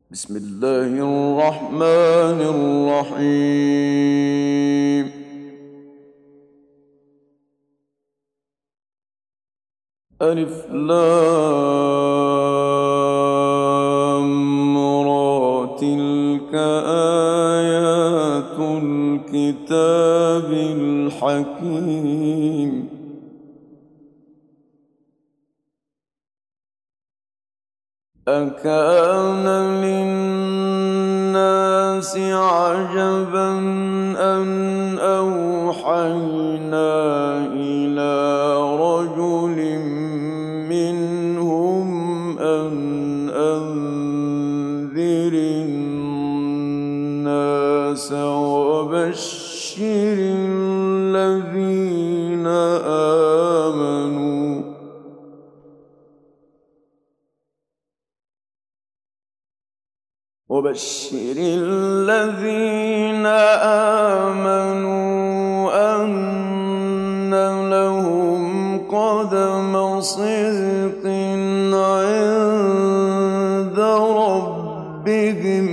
بسم الله الرحمن الرحيم. ألف لام را تلك آيات الكتاب الحكيم. أكان للناس عجبا أن أوحينا إلى رجل منهم أن أنذر الناس وبشر الذين آمنوا أن لهم قدم صدق عند ربهم.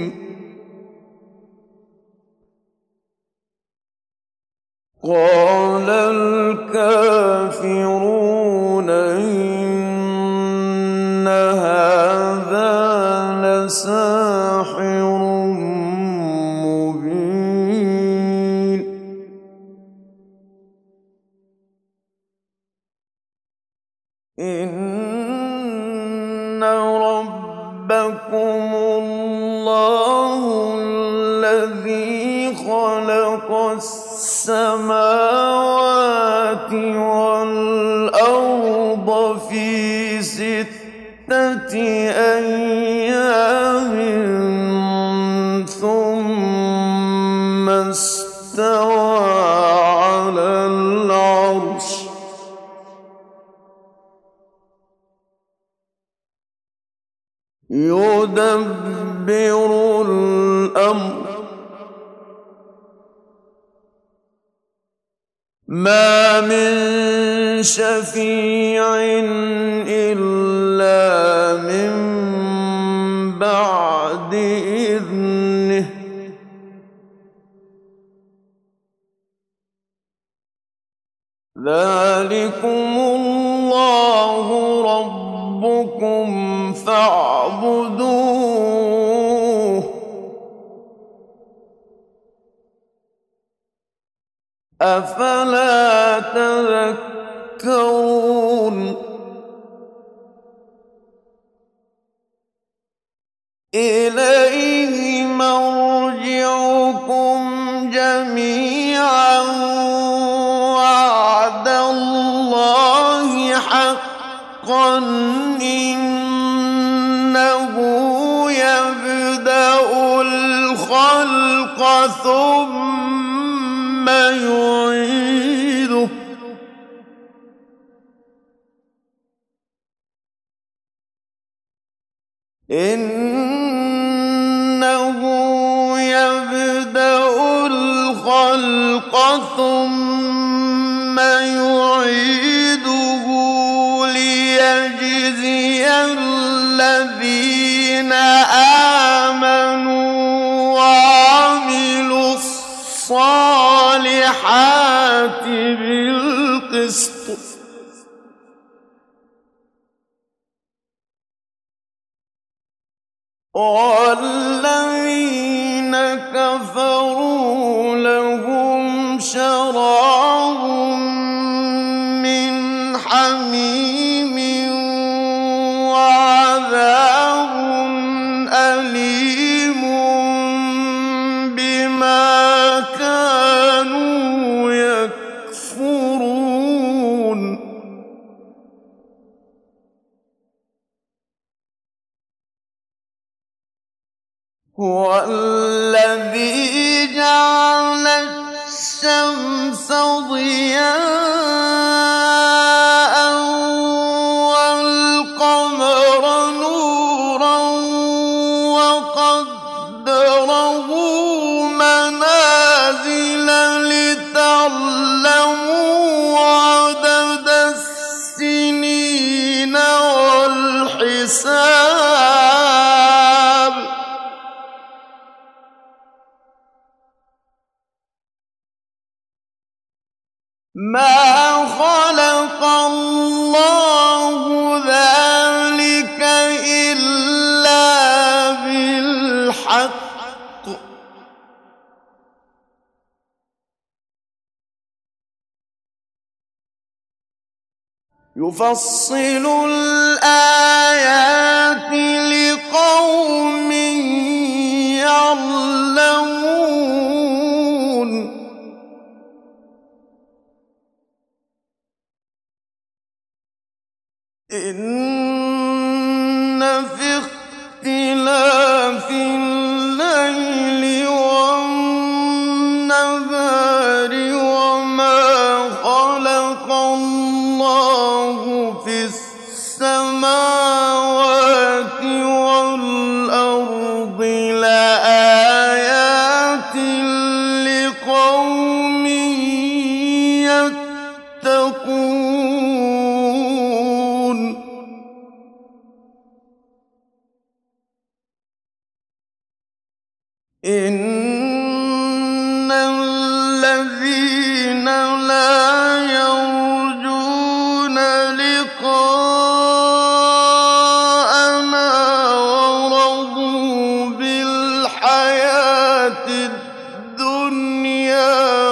قال الكافرون إن هذا لساحر مبين. إن ربكم الله الذي خلق السماوات والأرض في 6 أيام ثم استوى على العرش. يدبر الأمر ما من شفيع إلا من بعد إذنه. ذلكم الله ربكم فاعبدوه أفلا تذكرون. إليه مرجعكم جميعا وعد الله حقا إنه يبدأ الخلق ثم يعيده إنه يبدأ الخلق ثم يعيده ليجزي الذين آمنوا وعملوا الصالحات بالقسط والذين كفروا لهم شراب من حميم وعذاب أليم بما كانوا يكفرون. هو الذي جعل الشمس ضياء والقمر نورا وقدره منازل لتعلموا عدد السنين والحساب ما خلق الله ذلك إلا بالحق يفصل الآيات لقوم يعلمون إن في اختلاف الليل والنهار وما خلق الله في السماوات والأرض لآيات لقوم يتقون إن الذين لا يرجون لقاءنا ورضوا بالحياة الدنيا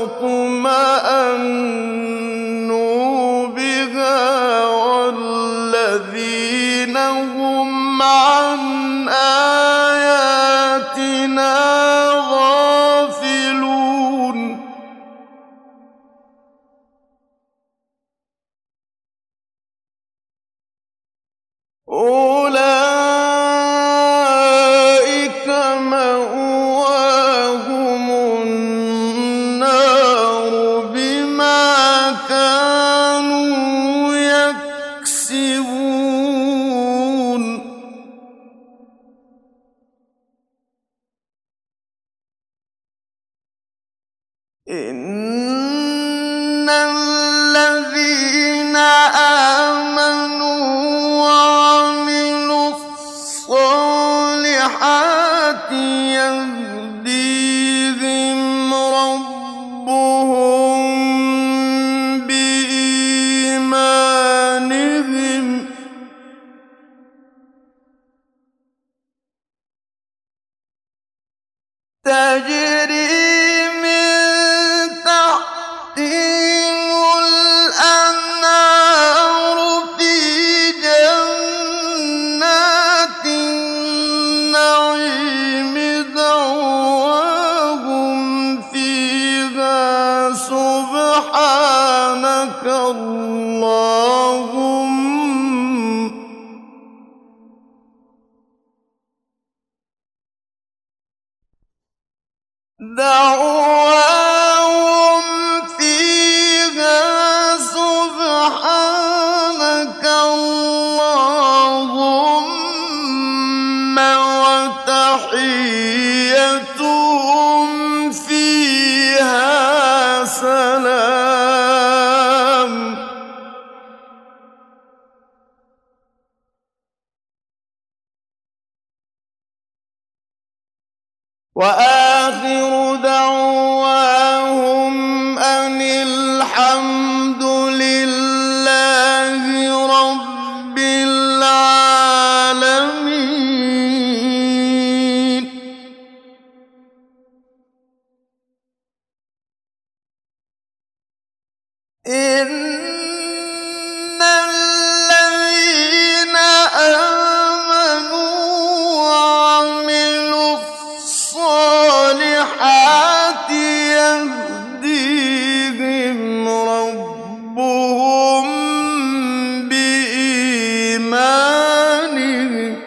واطمأنوا بها والذين هم عن آياتنا غافلون أولئك مأواهم النار بما كانوا يكسبون إن الذين آمنوا وعملوا الصالحات يهديهم ربهم بإيمانهم تجري من تحتهم الأنهار في جنات النعيم دعواهم فيها سبحانك اللهم دعواهم فيها سبحانك اللهم وتحيتهم فيها سلام وآخر دعواهم أن الحمد لله رب العالمين إن الذين آمنوا وعملوا الصالحات يهديهم ربهم بإيمانهم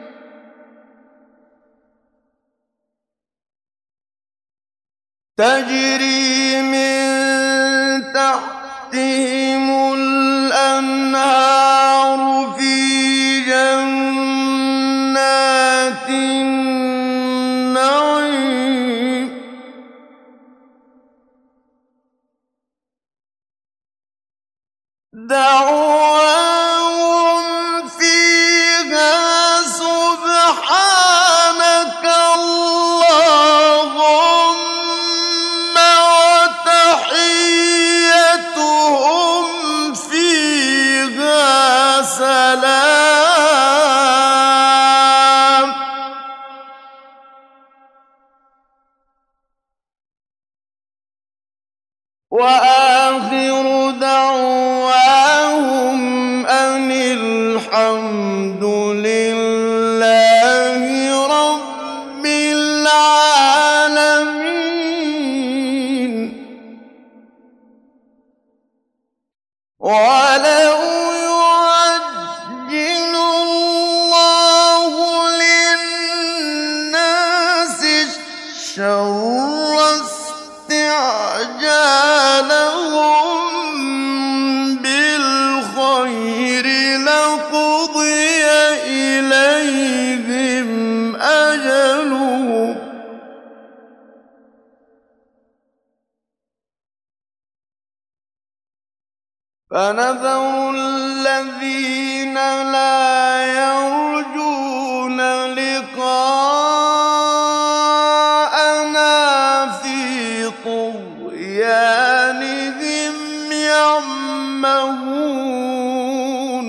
تجري من تحتهم الأنهار في جنات النعيم دعواهم فيها سبحانك اللهم وآخر دعواهم أن الحمد لله رب العالمين. ولو يعجل الله للناس الشر استعجالهم بالخير لقضي إليهم أجلهم فنذر الذين لا يرجون لقاءنا في طغيانهم يعمهون.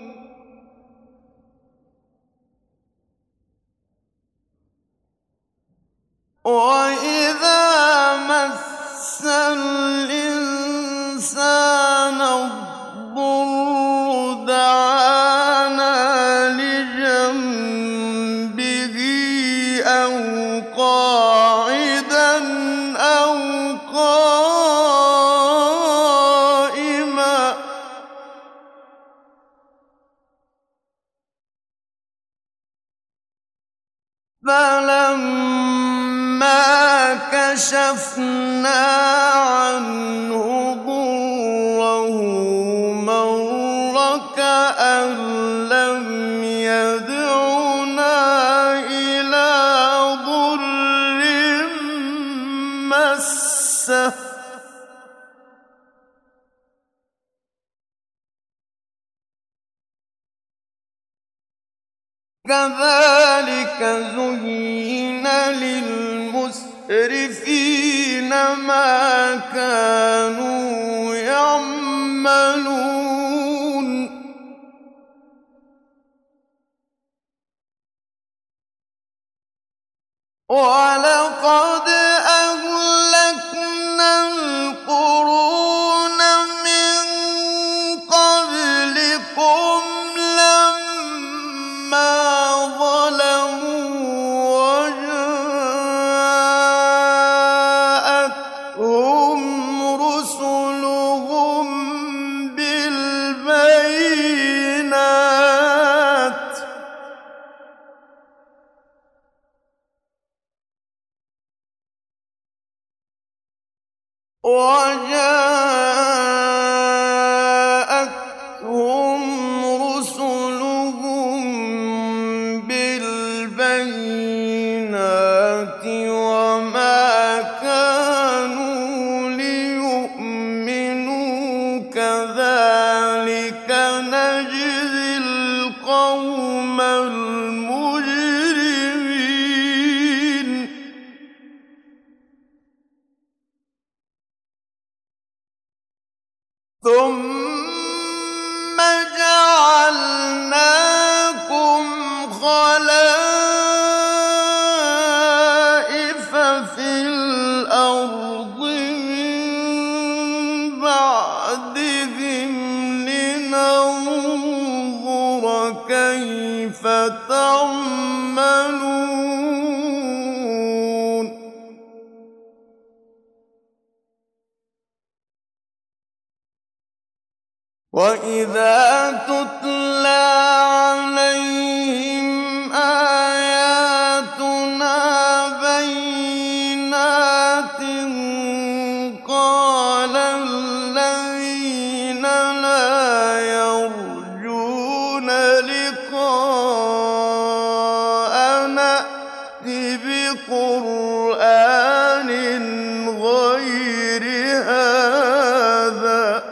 وإذا مس الإنسان الضر دعانا لجنبه أو قاعدا أو قائما فلما كشفنا عنه ضره مر كأن لم يدعنا إلى ضر مسه كذلك زين للمسرفين ما كانوا يعملون. ولقد أهلكنا القرون من قبلكم لما ظلموا وجاءتهم رسلهم بالبينات وما كانوا ليؤمنوا كذلك نجزي القوم المجرمين. ثم جعلناكم خلائف في الأرض من بعدهم لننظر كيف تعملون. وإذا تتلى عليهم آياتنا بينات قال الذين لا يرجون لقاءنا ائت بقرآن غير هذا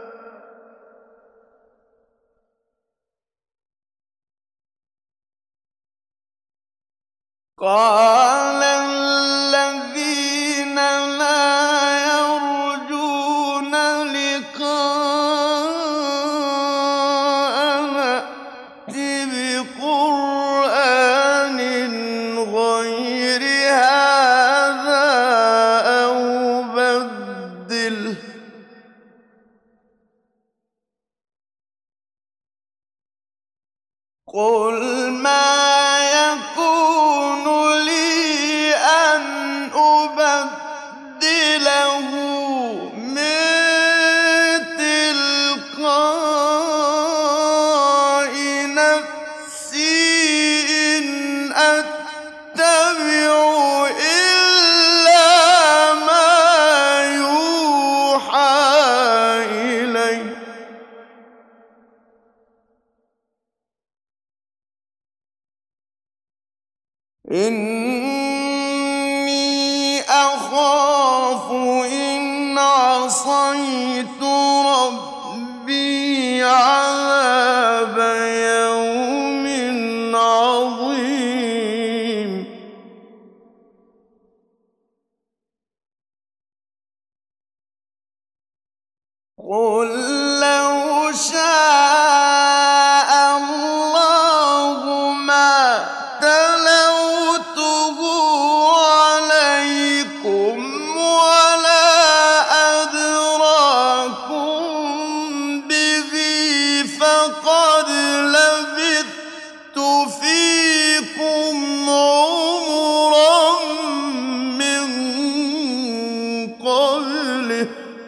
قال الذين لا يرجون لقاءنا ائت بقرآن غير هذا أو بدله إني أخاف إن عصيت ربي عذاب يوم عظيم قل لو شاء الله ما تلوته عليكم ولا أدراكم به فقد لبثت فيكم عمرا من قبله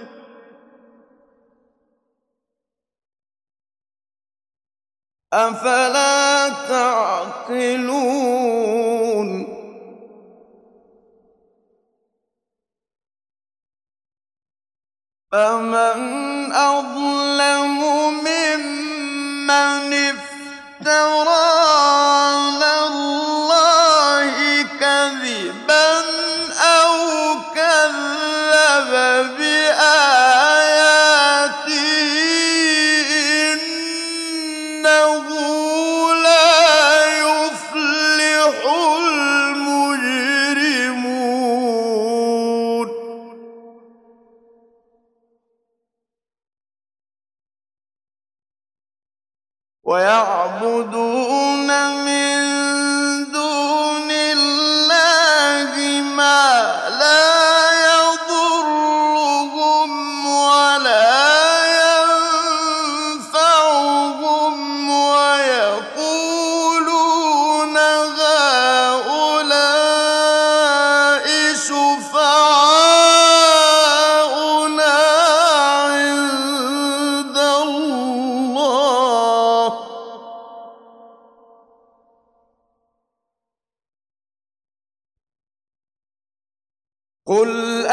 أفلا تعقلون فمن أظلم ممن افترى على الله كذبا أو كذب بآياته إنه لا يفلح المجرمون ويعبدون من دون الله ما لا يضرهم ولا ينفعهم ويقولون هؤلاء شفعاؤنا عند الله قل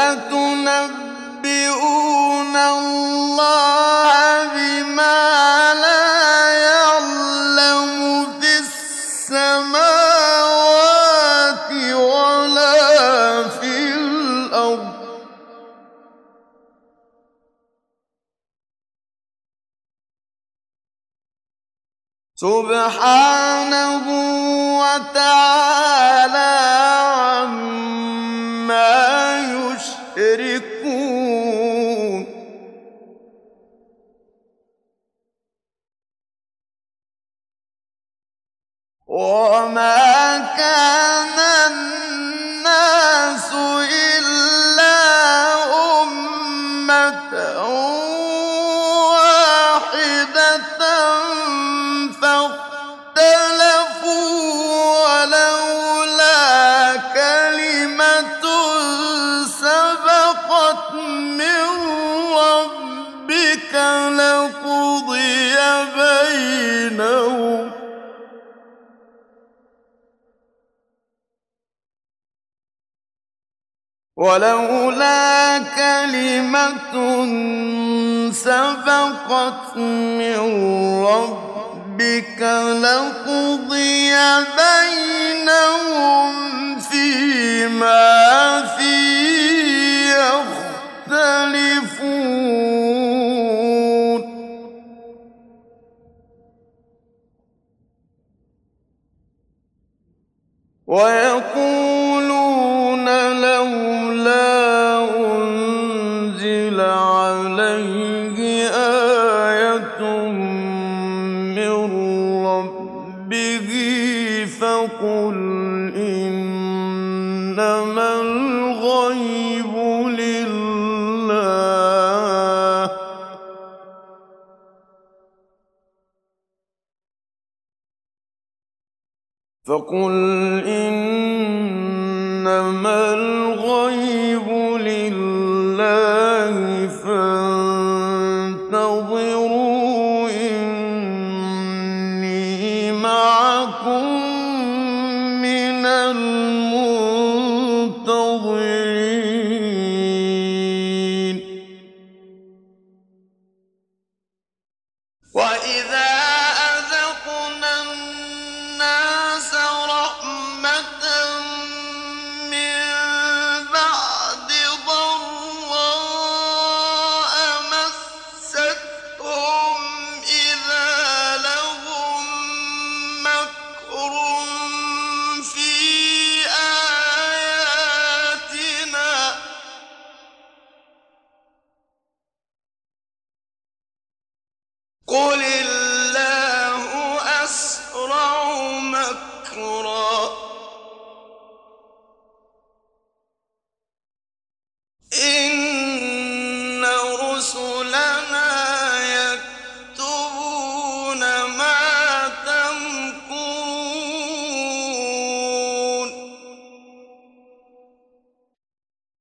أتنبئون الله بما لا يعلم في السماوات ولا في الأرض سبحانه وتعالى عما يشركون وما كان الناس إلا أمة واحدة فاختلفوا ولولا كلمة سبقت من ربك لقضي بينهم ولولا كلمة سبقت من ربك لقضي بينهم فيما فيه يختلفون ويقولون لولا أنزل عليه آية من ربه فقل إنما الغيب لله فقل إنما الغيب لله فانتظروا إني معكم من المنتظرين وإذا أذقنا الناس رحمة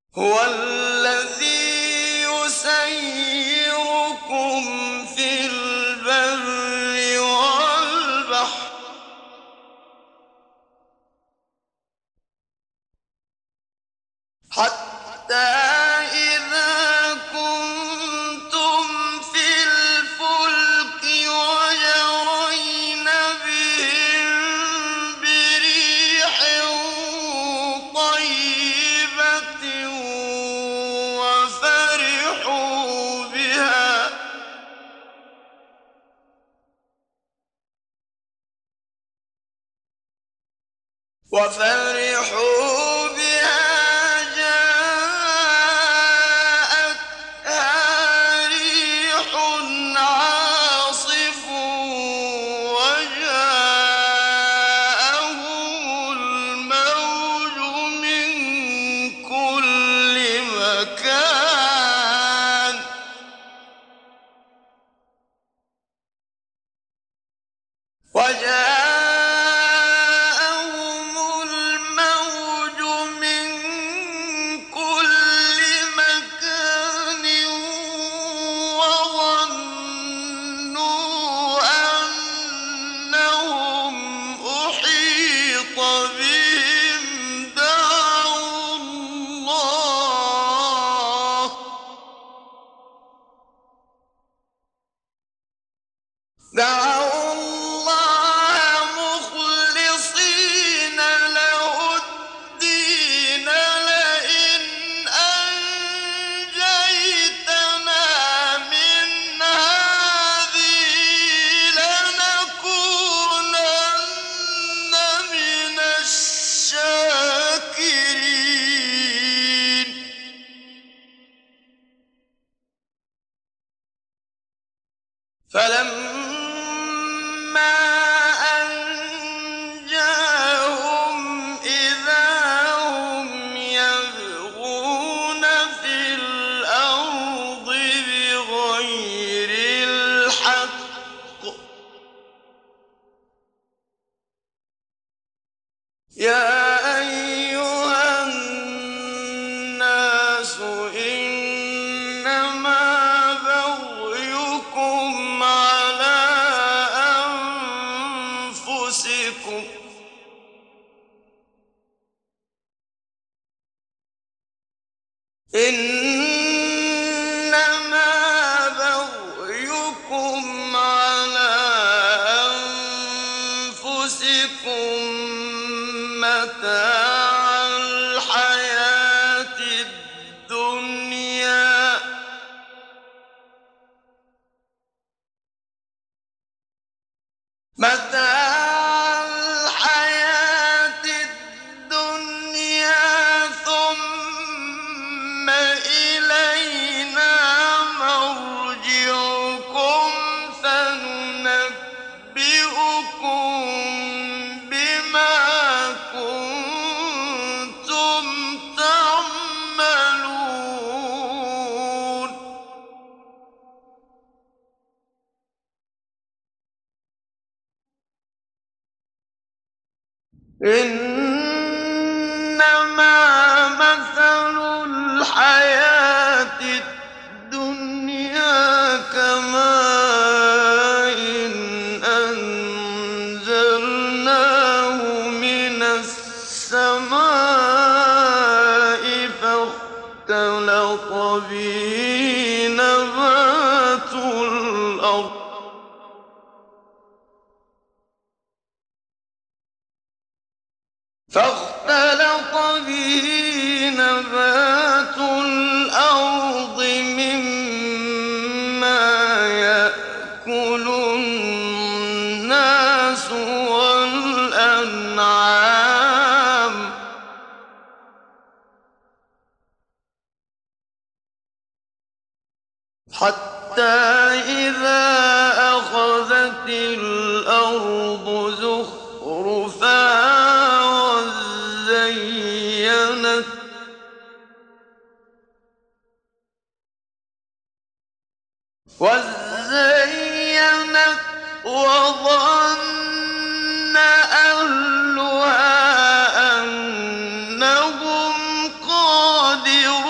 هو الذي يسيركم في البر والبحر حتى إذا كنتم في الفلك وجرين بهم بريح طيبة وفرحوا بها جاءتها ريح عاصف وجاءهم الموج من كل مكان وظنوا أنهم أحيط بهم دعوا الله مخلصين له الدين لئن أنجيتنا من هذه لنكونن من الشاكرين فلما أنجاهم إذا هم يبغون في الأرض بغير الحق يا أيها الناس إنما بغيكم على أنفسكم إنما بغيكم على أنفسكم متاع الحياة الدنيا ثم إلينا مرجعكم فننبئكم بما كنتم تعملون إنما مثل الحياة الدنيا كماء أنزلناه من السماء فاختلط به نبات الأرض مما يأكل الناس والأنعام حتى إذا أخذت الأرض زخرفها وزينت وظن أهلها أنهم قادرون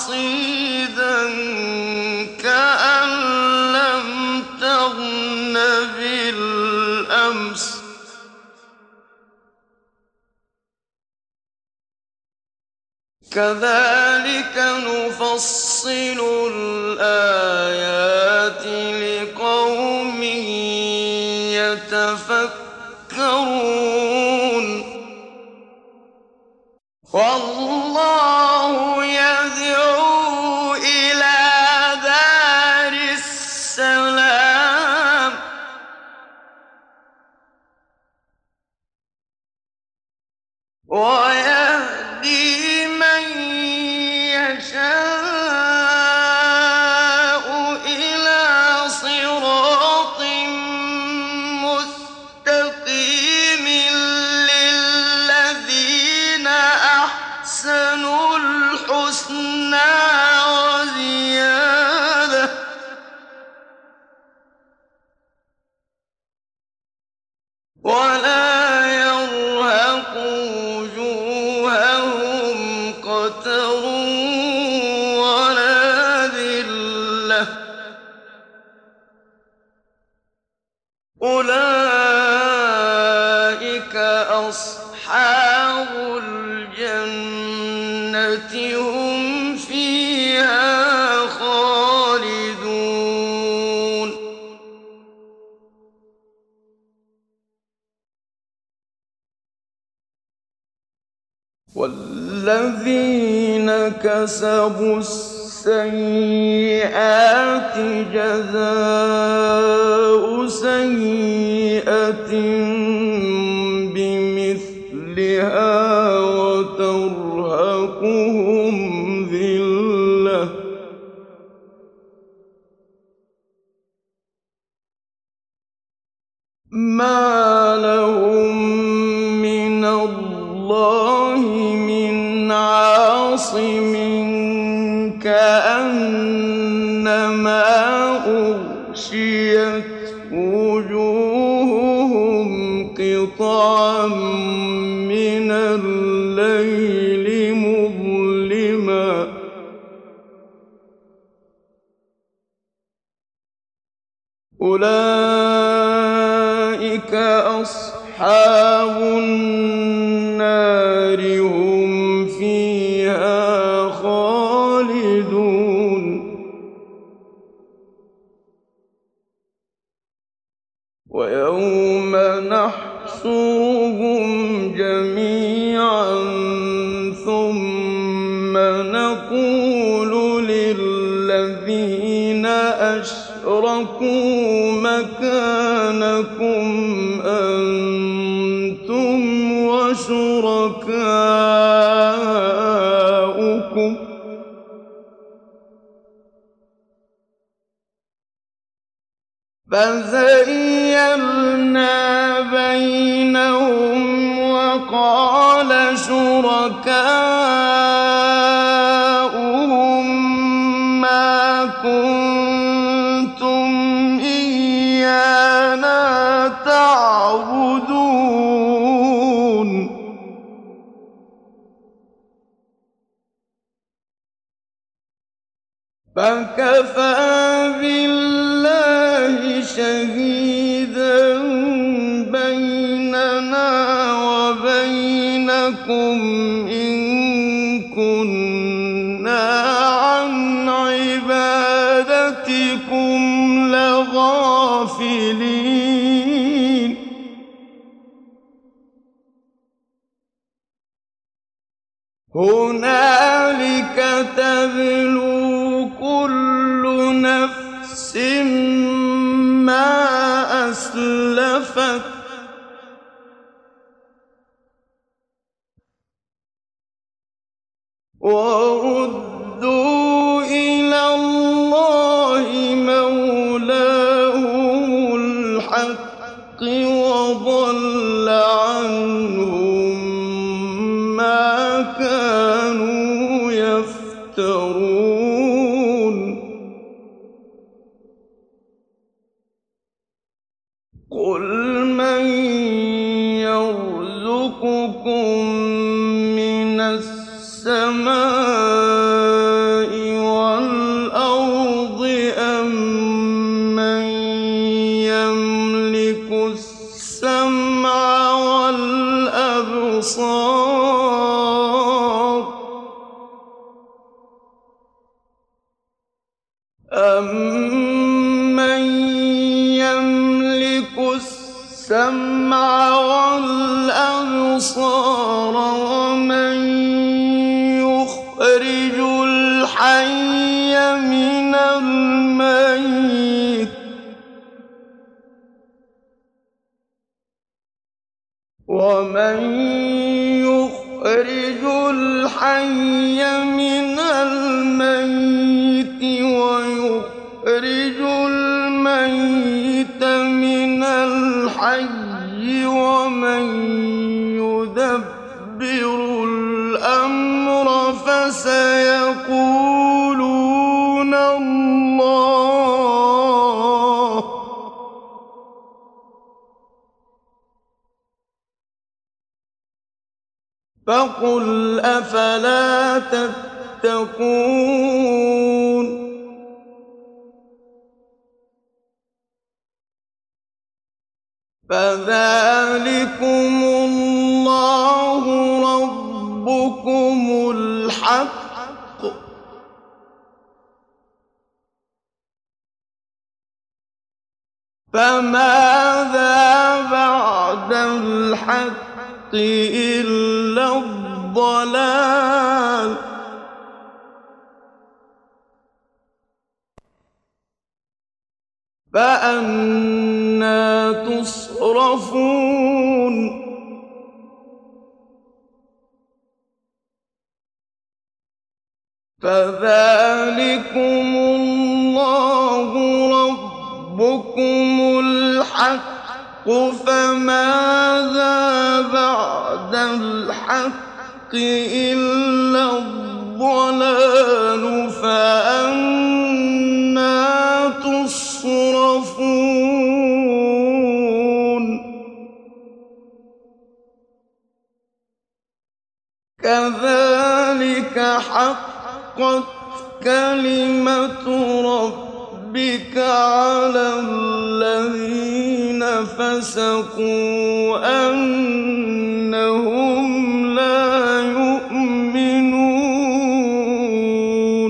حصيدا كأن لم تغن بالأمس كذلك نفصل الآيات لقوم يتفكرون والله يدعو إلى دار السلام ويهدي من يشاء إلى صراط مستقيم للذين أحسنوا الحسنى وزيادة ولا يرهق وجوههم قتر ولا ذلة أولئك أصحاب الجنة هم فيها خالدون والذين كسبوا السيئات جزاء سيئة بمثلها وترهقهم ذلة ما لهم من الله من عاصم كأنما أغشيت وجوههم قطعا من الليل مظلما أولئك أصحاب النار هم فيها خالدون ويوم نحشرهم جميعا ثم نقول للذين أشركوا مكانكم أنتم وشركاؤكم فزيّلنا بينهم وقال شركاؤهم ما كنتم إيانا تعبدون فكفى بالله شهيدا بيننا وبينكم إن كنا عن عبادتكم لغافلين هنالك تبلو كل نفس ما أسلفت وردوا إلى الله مولاهم الحق وضل عنهم ما كانوا يفترون قل من يرزقكم من السماء الأبصار أَمَّن يَمْلِكُ السَّمْعَ وَالْأَبْصَارَ وَمَن يُخْرِجُ الْحَيَّ مِنَ الْمَيِّتِ وَمَن يُخْرِجُ الْحَيَّ مِنَ الْمَيِّتِ وَيُخْرِجُ الْمَيِّتَ مِنَ الْحَيِّ وَمَن يُدَبِّرُ الْأَمْرَ فَسَيَقُولُونَ اللَّهُ ۚ فَقُلْ أَفَلَا تَتَّقُونَ فَذَٰلِكُمُ اللَّهُ رَبُّكُمُ الْحَقُّ ۖ فَمَاذَا بَعْدَ الْحَقِّ إِلَّا الضَّلَالُ ۖ فَأَنَّىٰ تُصْرَفُونَ فَذَٰلِكُمُ اللَّهُ رَبُّكُمُ الْحَقُّ ۖ فَمَاذَا بَعْدَ الْحَقِّ إِلَّا الضَّلَالُ ۖ فَأَنَّىٰ تُصْرَفُونَ كَذَٰلِكَ حَقَّتْ كَلِمَةُ رَبِّكَ عَلَى الَّذِينَ فَسَقُوا أَنَّهُمْ لَا يُؤْمِنُونَ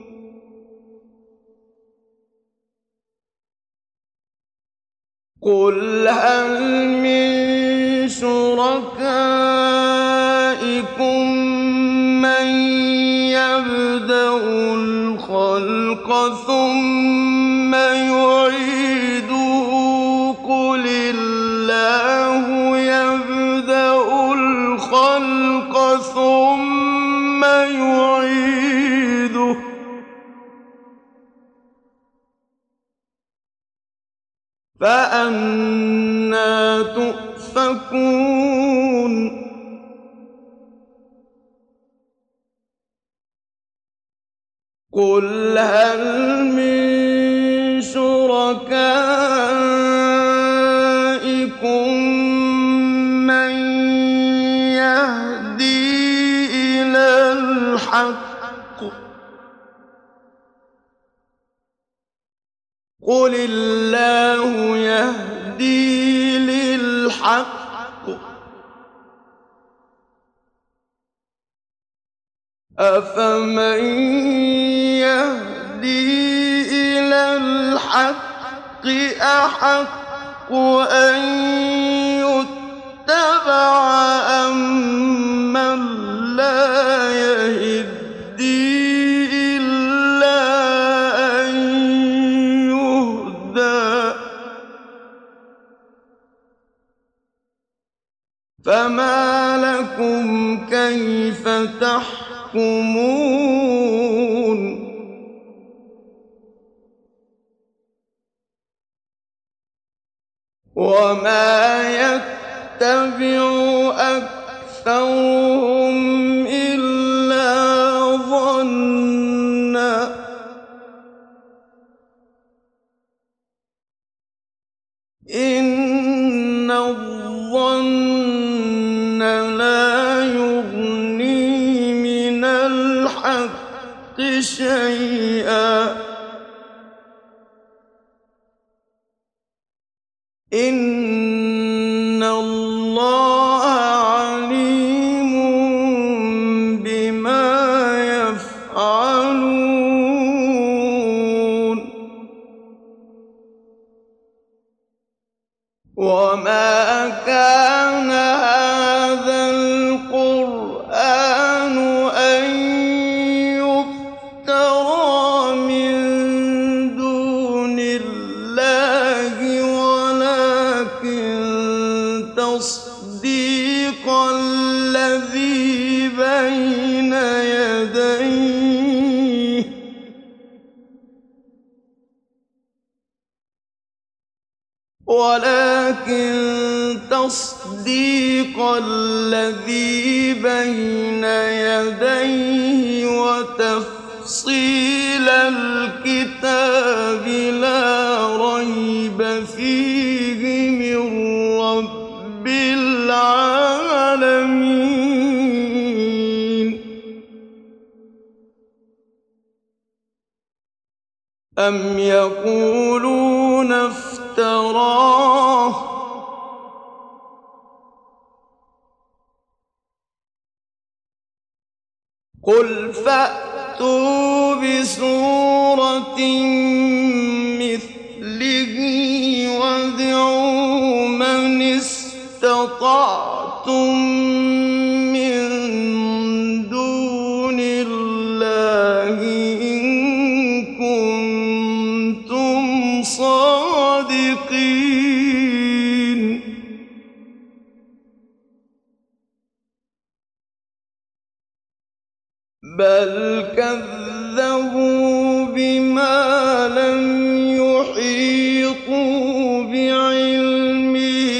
قُلْ هَلْ مِن شُرَكَائِكُم مَّن يَبْدَأُ الْخَلْقَ ثُمَّ يُعِيدُهُ ۚ قُلِ اللَّهُ يَبْدَأُ الْخَلْقَ ثُمَّ يُعِيدُهُ ۚ فَأَنَّىٰ تُؤْفَكُونَ قُلْ هَلْ مِن شُرَكَائِكُم مَّن يَهْدِي إِلَى الْحَقِّ ۚ قُلِ اللَّهُ يَهْدِي لِلْحَقِّ ۗ أَفَمَن يَهْدِي إِلَى الْحَقِّ أَحَقُّ أَن يُتَّبَعَ أَمَّن لَّا يَهِدِّي إِلَّا أَن يُهْدَىٰ ۖ فَمَا لَكُمْ كَيْفَ تَحْكُمُونَ وَمَا يَتَّبِعُ أَكْثَرُهُمْ إِلَّا ظَنًّا ۚ إِنَّ الظَّنَّ لَا يُغْنِي مِنَ الْحَقِّ شَيْئًا ۚ إِنَّ اللَّهَ عَلِيمٌ بين يديه ولكن تصديق الذي بين يديه وتفصيل الكتاب لا ريب فيه من رب العالمين أم يقولون افتراه قل فأتوا بسورة مثله وادعوا من استطعتم من دون الله إن كنتم صادقين بل كذبوا بما لم يحيطوا بعلمه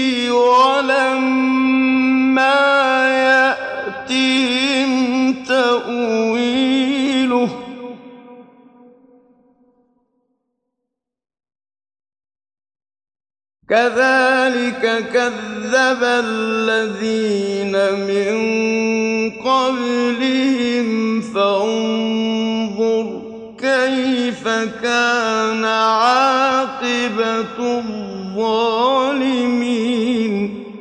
ولما يأتهم تأويله كذلك كذب الذين من قبلهم فانظر كيف كان عاقبة الظالمين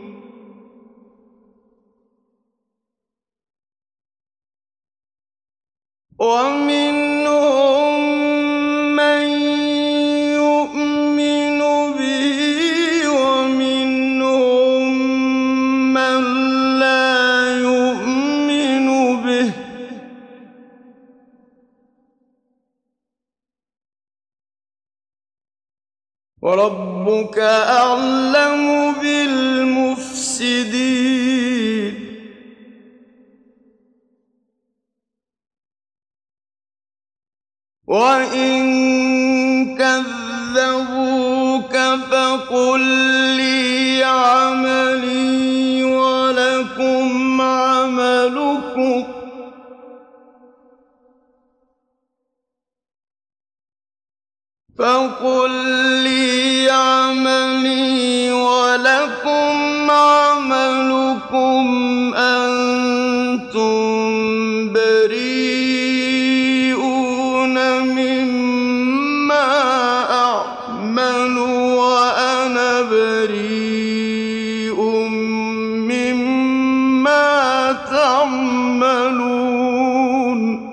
ومنهم من يؤمن به ومنهم من لا يؤمن به وربك أعلم بالمفسدين وإن كذبوك فقل لي عملي ولكم عملكم فقل لي عملي ولكم عملكم أنتم بريئون مما أعمل وأنا بريء مما تعملون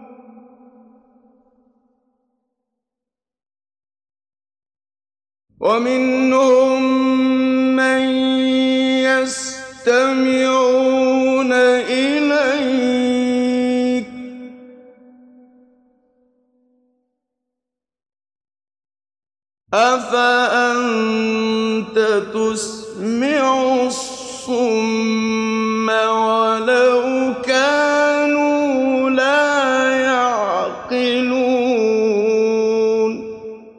ومنهم من يستمعون إليك أفأنت تسمع الصم ولو كانوا لا يعقلون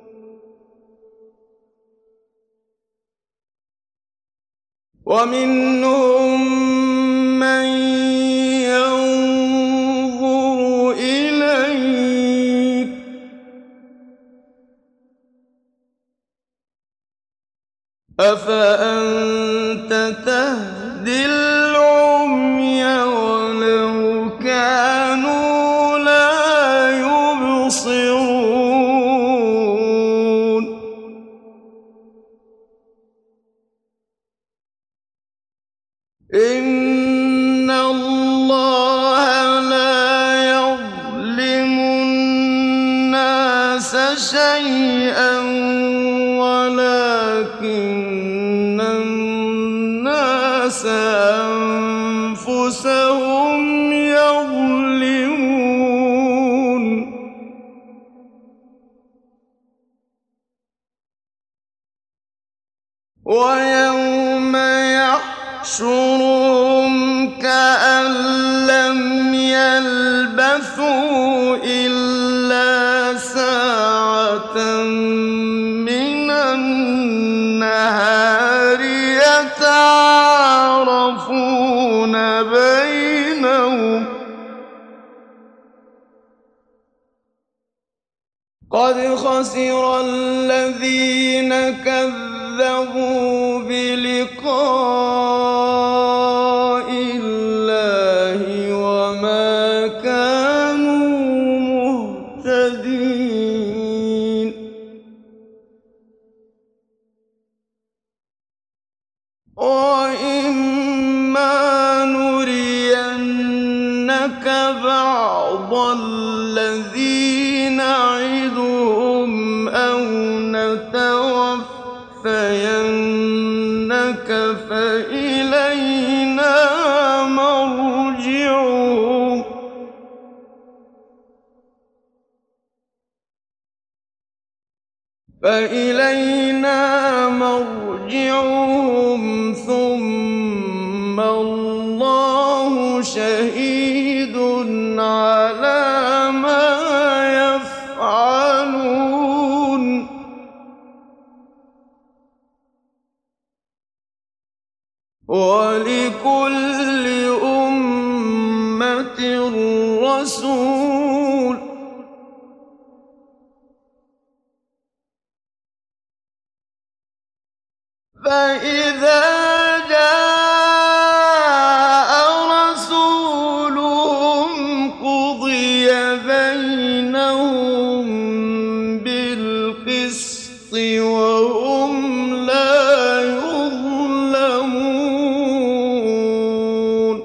ومنهم من ينظر إليك أفأنت تهدي العمي ولو كانوا لا يبصرون إن الله لا يظلم الناس شيئا ولكن الناس أنفسهم يظلمون ويوم يحشرهم كأن لم بينهم قد خسر الذين كذبوا بلقاء الله وما كانوا مهتدين وإما نرينك بعض الذي نعدهم أو نتوفينك فإلينا مرجعهم ثم الله شهيد على ما يفعلون ولكل أمة رسول فإذا جاء رسولهم قضي بينهم بالقسط وهم لا يظلمون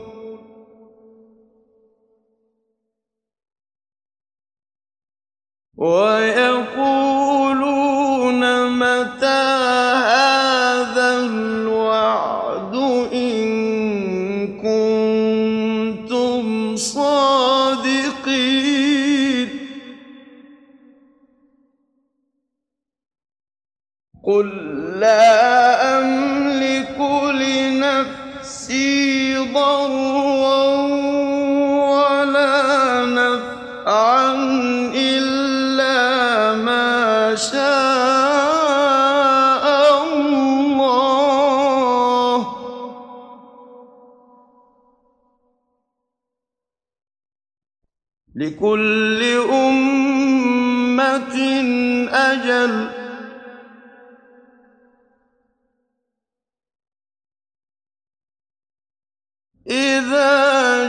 ويقولون متى هذا الوعد إن كنتم صادقين قل لا أملك لنفسي ضرا ولا نفعا إلا ما شاء الله لكل أمة أجل إذا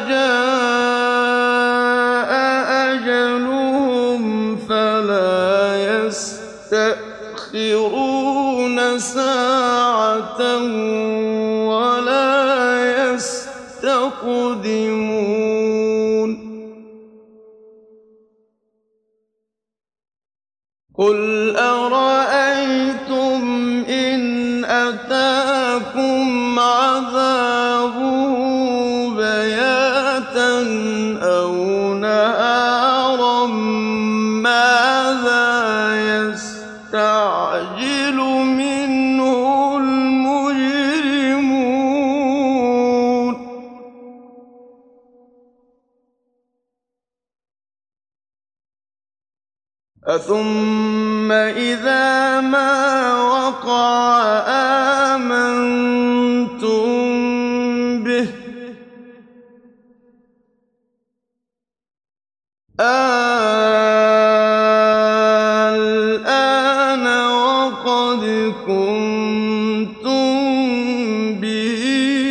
جاء أجلهم فلا يستأخرون ساعة ولا يستقدمون قل أرأيتم إن أتاكم عذابه بياتا أو نهارا ماذا يستعجل منه المجرمون أثم إذا ما وقع آمنتم به الآن وقد كنتم به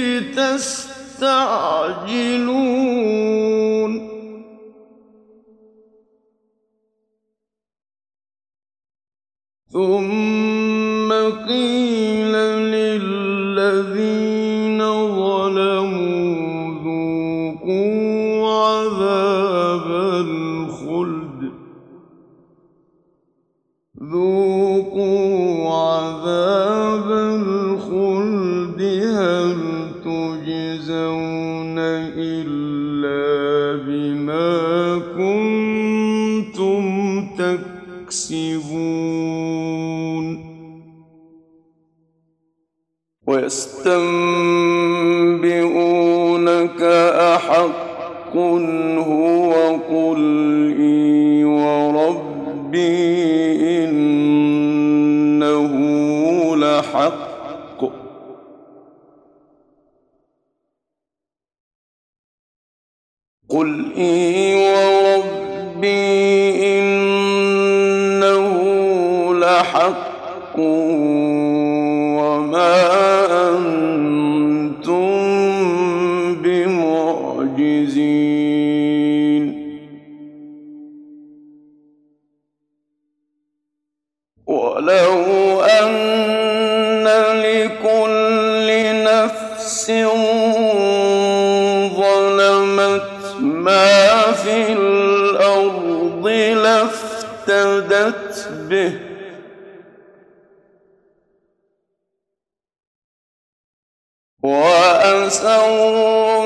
تستعجلون ثم قيل للذين ظلموا ذوقوا عذاب الخلد هل تجزون إلا بما كنتم تكسبون ويستنبئونك أحق هو قل إي وربي إنه لحق قل إي وربي إنه لحق وما أنتم بمعجزين ولو أن لكل نفس ظلمت ما في الأرض لافتدت به وأسروا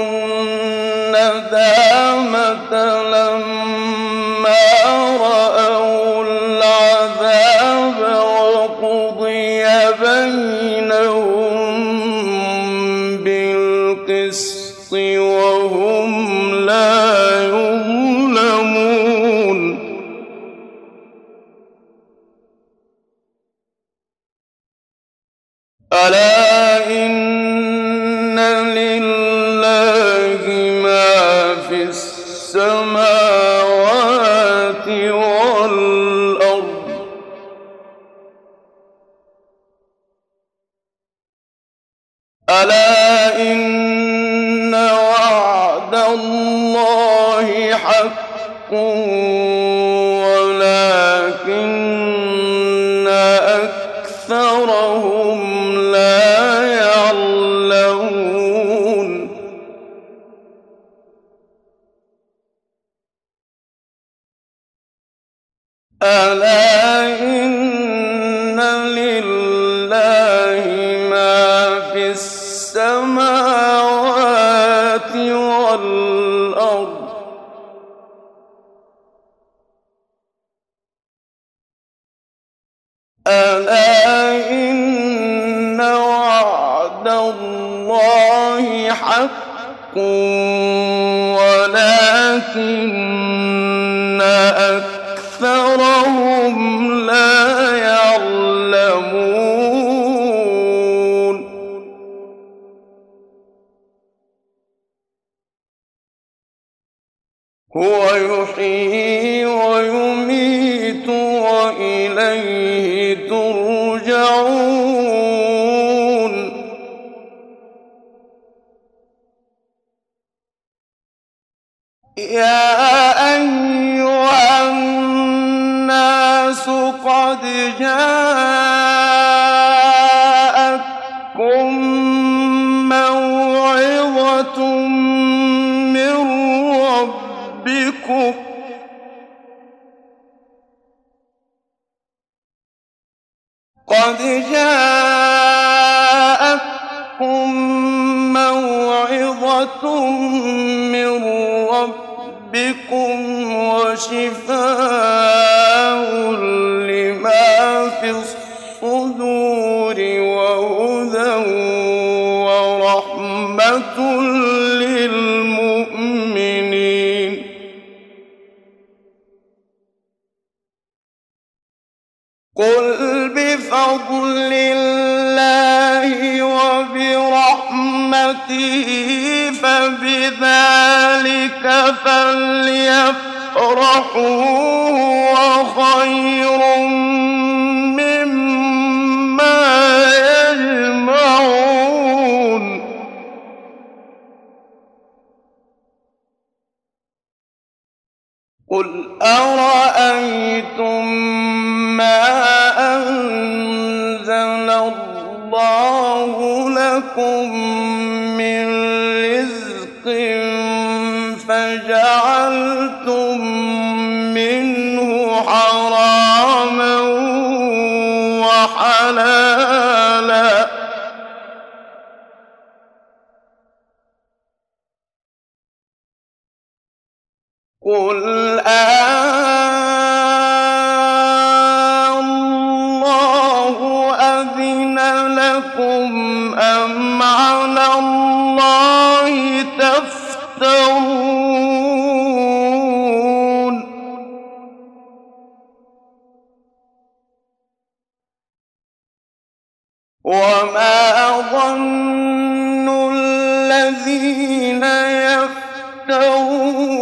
الندامة لما رأوا العذاب وقضي بينهم بالقسط وهم لا يظلمون ألا إن لله ما في السماوات والأرض ألا إن وعد الله حق ولكن أكثرهم لا يعلمون ألا إن لله ما في السماوات والأرض ألا إن وعد الله حق ولكن أكثرهم لا يعلمون هو يحيي ويميت وإليه ترجعون يا أيها الناس قد جاءتكم موعظة من ربكم قد جاءتكم موعظة من ربكم وشفاء لما في الصدور وهدى ورحمة للمؤمنين قل بفضل الله وبرحمته فبذلك فليفرحوا هو خير مما يجمعون قل أرأيتم ما أنزل الله لكم من رزق فجعلتم منه حراما وحلالا قل الله أذن لكم أم على الله تفترون وما ظن الذين يفترون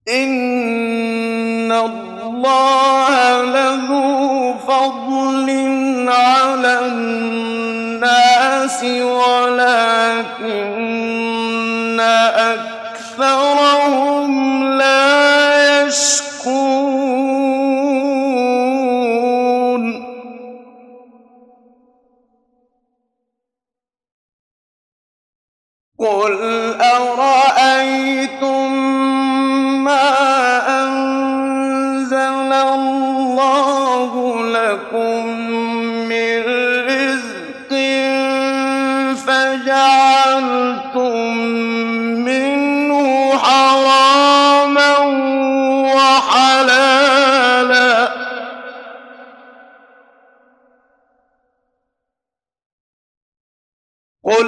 إِنَّ اللَّهَ لَذُو فَضْلٍ عَلَى النَّاسِ وَلَٰكِنَّ أَكْثَرَهُمْ لَا يَشْكُرُونَ قُلْ أَرَأَيْتُم مَّا أَنزَلَ اللَّهُ لَكُم مِّن رِّزْقٍ فَجَعَلْتُم مِّنْهُ حَرَامًا وَحَلَالًا ۖ قُلْ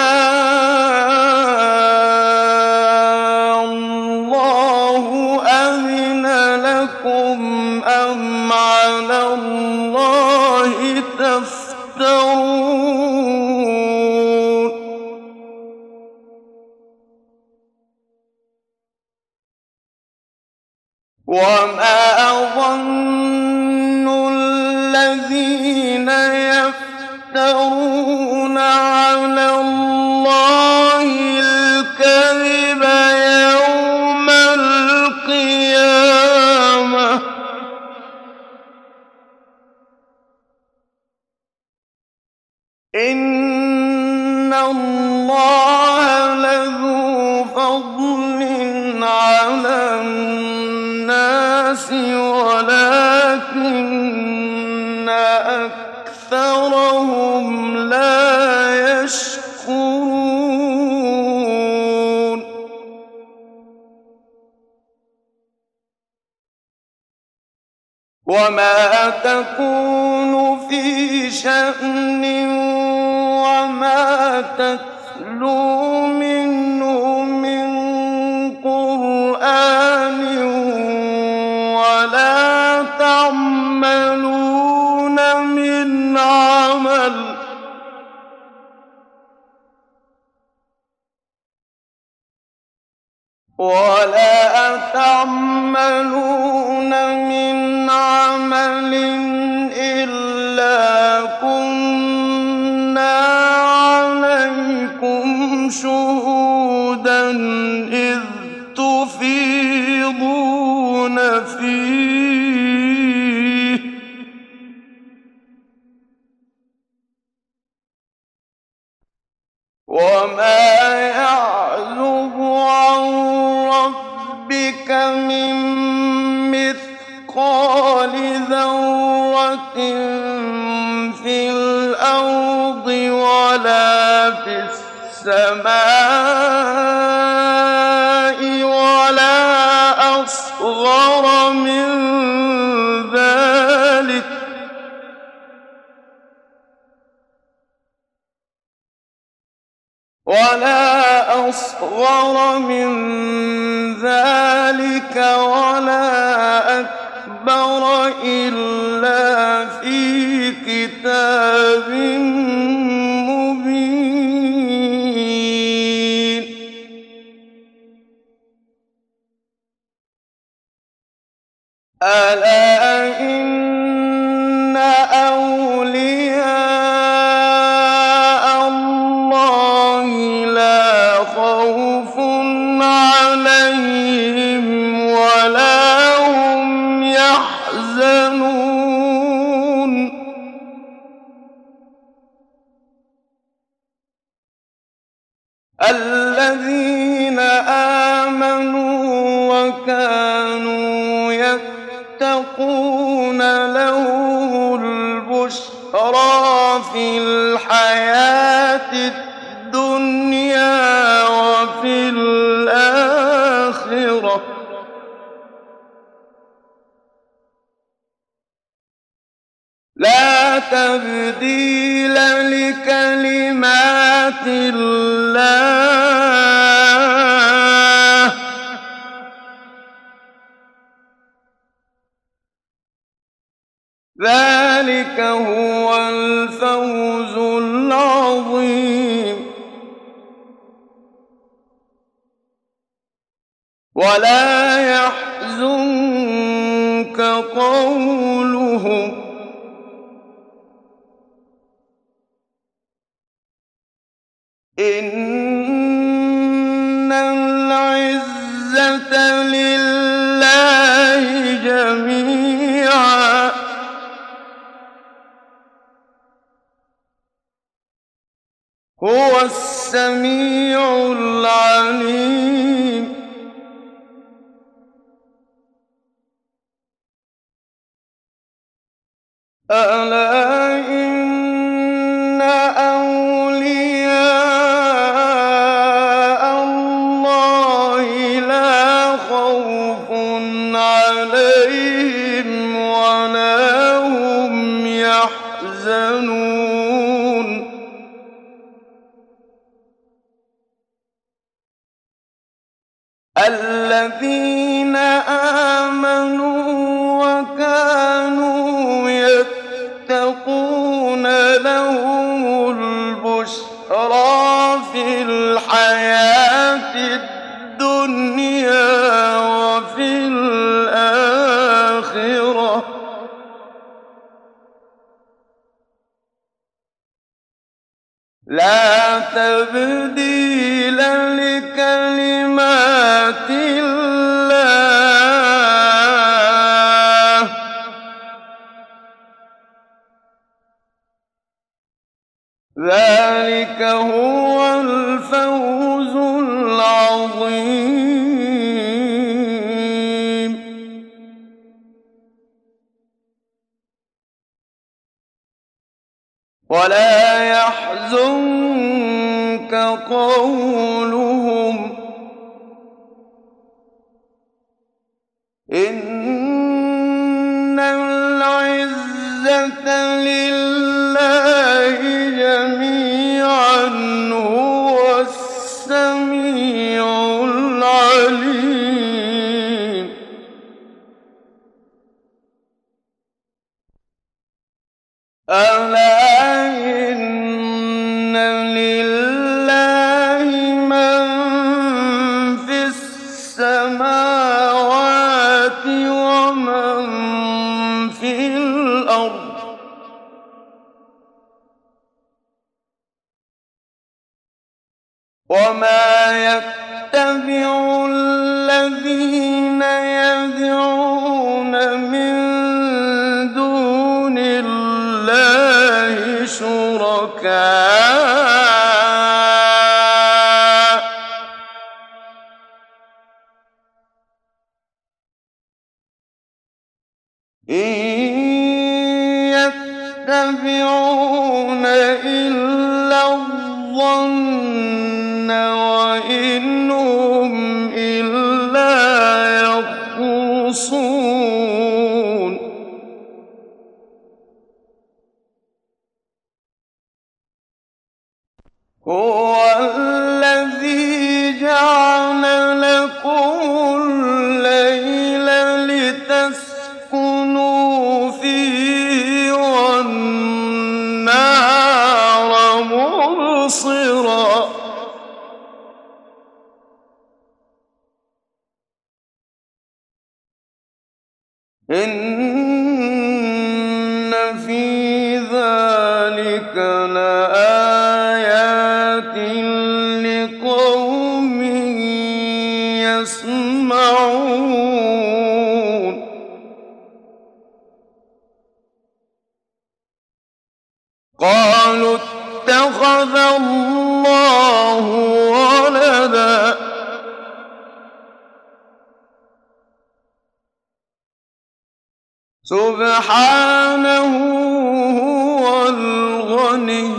اللَّهُ أَذِنَ لَكُمْ أَمْ عَلَى اللَّهِ تَفْتَرُونَ وَمَا ظَنُّ الَّذِينَ يَفْتَرُونَ عَلَى اللَّهِ الْكَذِبَ يَوْمَ الْقِيَامَةِ ۗ إِنَّ اللَّهَ لَذُو فَضْلٍ عَلَى النَّاسِ وَلَٰكِنَّ أَكْثَرَهُمْ لَا يَشْكُرُونَ وَمَا تَكُونُ فِي شَأْنٍ وَمَا تَتْلُو مِنْهُ مِن قُرْآنٍ وَلَا تَعْمَلُونَ مِنْ عَمَلٍ إِلَّا كُنَّا عَلَيْكُمْ شُهُودًا إِذْ تُفِيضُونَ فِيهِ ۚ وَمَا يَعْزُبُ عَن رَّبِّكَ مِن مِّثْقَالِ ذَرَّةٍ فِي الْأَرْضِ وَلَا فِي السَّمَاءِ وَلَا أَصْغَرَ مِن ذَٰلِكَ وَلَا أَكْبَرَ إِلَّا فِي كِتَابٍ مُّبِينٍ أَلَا إِنَّ أَوْلِيَاءَ اللَّهِ لَا خَوْفٌ عَلَيْهِمْ وَلَا هُمْ يَحْزَنُونَ الَّذِينَ آمَنُوا وَكَانُوا يَتَّقُونَ لَهُمُ الْبُشْرَىٰ فِي الْحَيَاةِ الدُّنْيَا وَفِي الْآخِرَةِ ۚ لَا تَبْدِيلَ لِكَلِمَاتِ اللَّهِ ۚ ذَٰلِكَ هُوَ الْفَوْزُ الْعَظِيمُ ولا يحزنك قولهم إن العزة لله جميعا هو السميع العليم ألا إن أولياء الله لا خوف عليهم ولا هم يحزنون الذين آمنوا وكانوا يتقون لهم البشرى في الحياة الدنيا وفي الآخرة لا تبديل لكلمات الله ذلك هو الفوز العظيم ولا يحزنك قولهم إن العزة لله جميعا هو السميع العليم ألا إن لله من في السماوات ومن في الأرض وما يتبع الذين يدعون من دون الله شركاء إن يتبعون إلا الظن وإن هم إلا يخرصون هو الذي جعل لكم الليل لتسكنوا فيه والنهار مبصرا إن في ذلك لآيات لقوم يسمعون قالوا اتخذ الله ولدا سبحانه هو الغني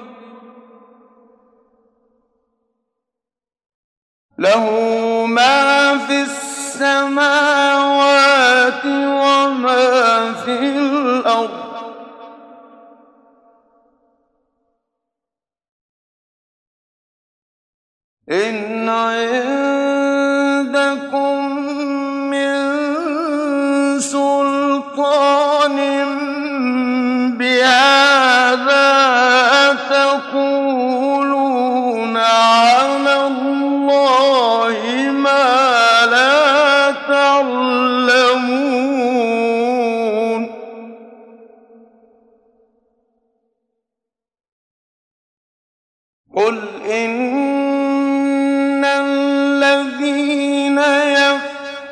له ما في السماوات وما في الأرض إن عندكم من سلطان بهذا تقولون على الله ما لا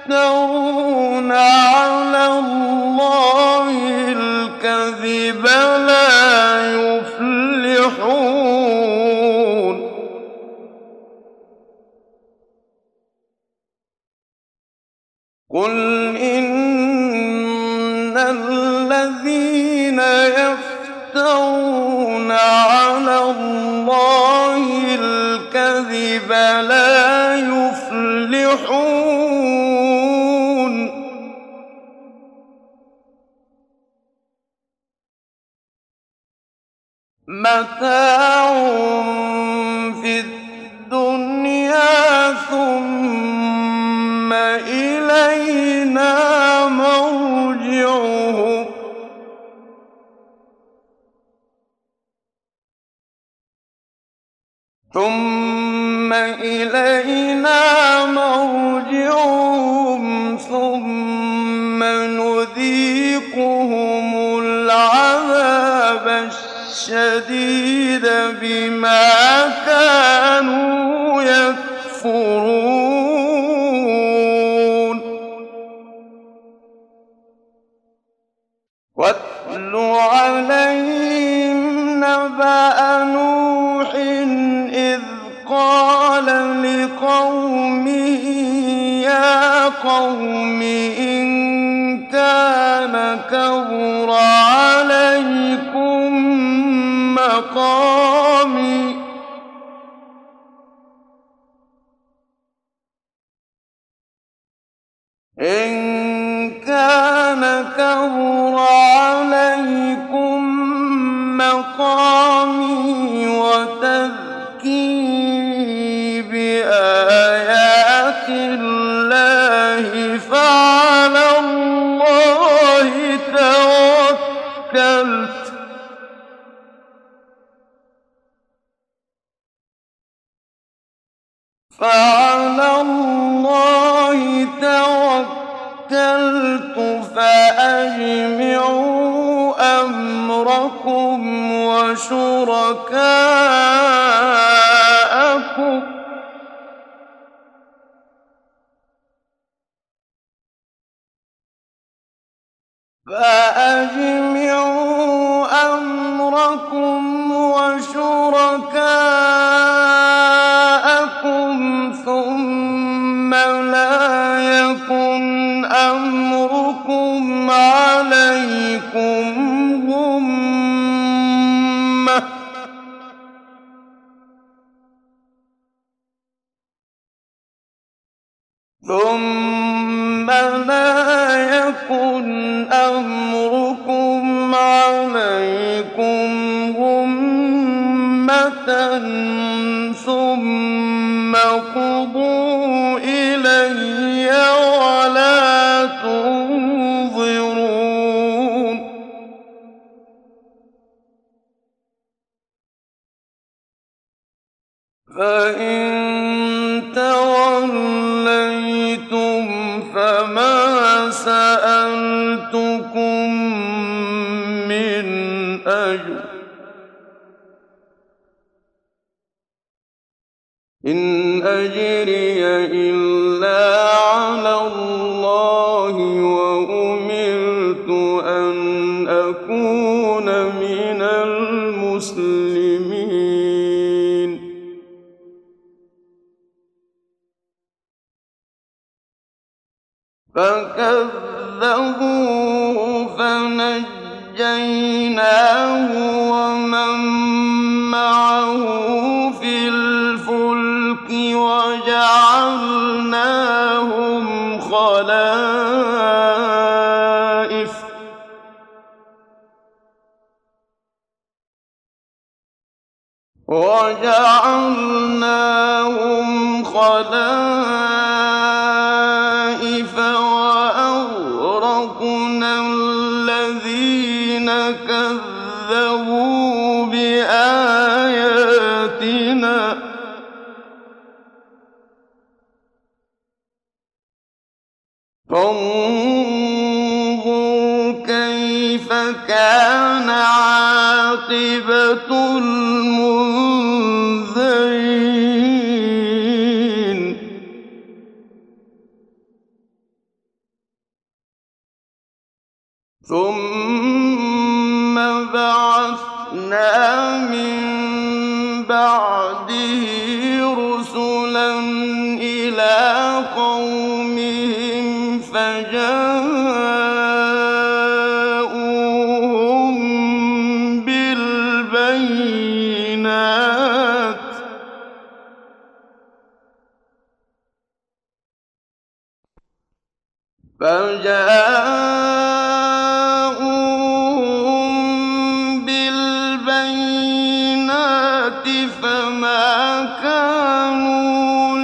يفترون على الله الكذب لا يفلحون. قل إن الذين يفترون على الله الكذب لا يفلحون. متاع في الدنيا ثم إلينا مرجعهم ثم نذيقهم العذاب الشديد بما كانوا يكفرون. واتل عليهم نبأ نوح إذ قال لقومه يا قوم إن كان كبر عليكم مقامي وتذكيري بآيات الله فعلى الله توكلت فأجمعوا أمركم وشركاءكم ثم لا يكن أمركم عليكم غمة ثم قضوا إلي ولا تنظرون. فإن توليتم فما سألتكم من أجر إن أجري إلا على الله وأمرت أن أكون من المسلمين. فكذبوه فنجيناه ومن معه في الفلك وجعلناهم خلائف وأغرقنا الذين كذبوا بآياتنا فانظر كيف كان عاقبة المنذرين. ثم بعثنا من بعده رسلا إلى قومهم فجاءوهم بالبينات فما كانوا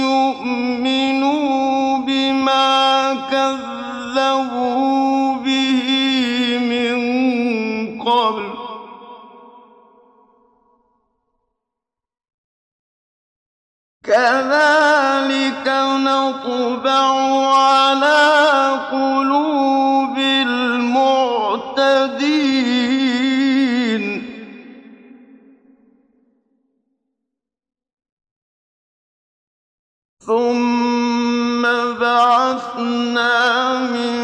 ليؤمنوا بما كذبوا به من قبل كذلك نطبع على قلوب المعتدين ثم بعثنا من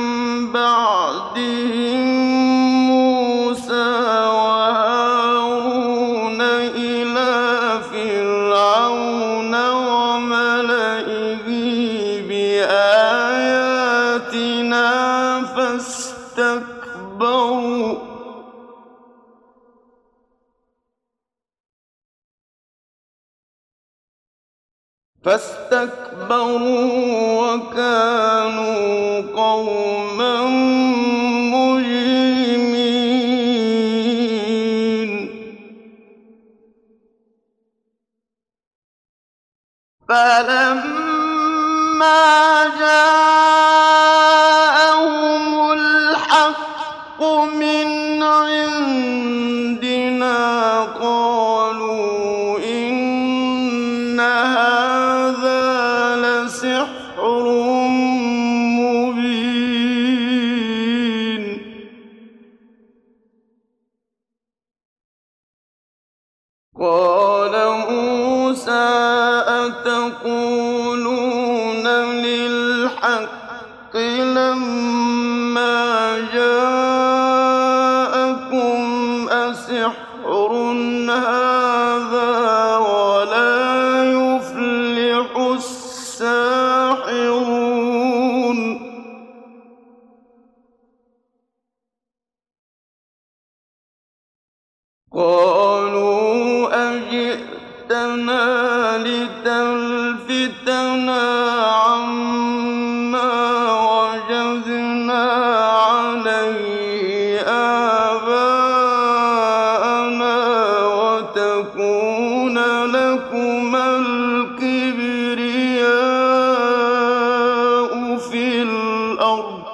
بعدهم موسى وهارون إلى فرعون وملئه بآياتنا فاستكبروا وكانوا قوما مجرمين فلما جاءهم الحق من عندنا قالوا إن هذا لسحر مبين قال موسى أتقولون للحق لما جاءكم أسحر هذا ولا يفلح الساحرون قالوا أجئتنا لتلفتنا عما وجدنا عليه آباءنا وتكون لكما الكبرياء في الأرض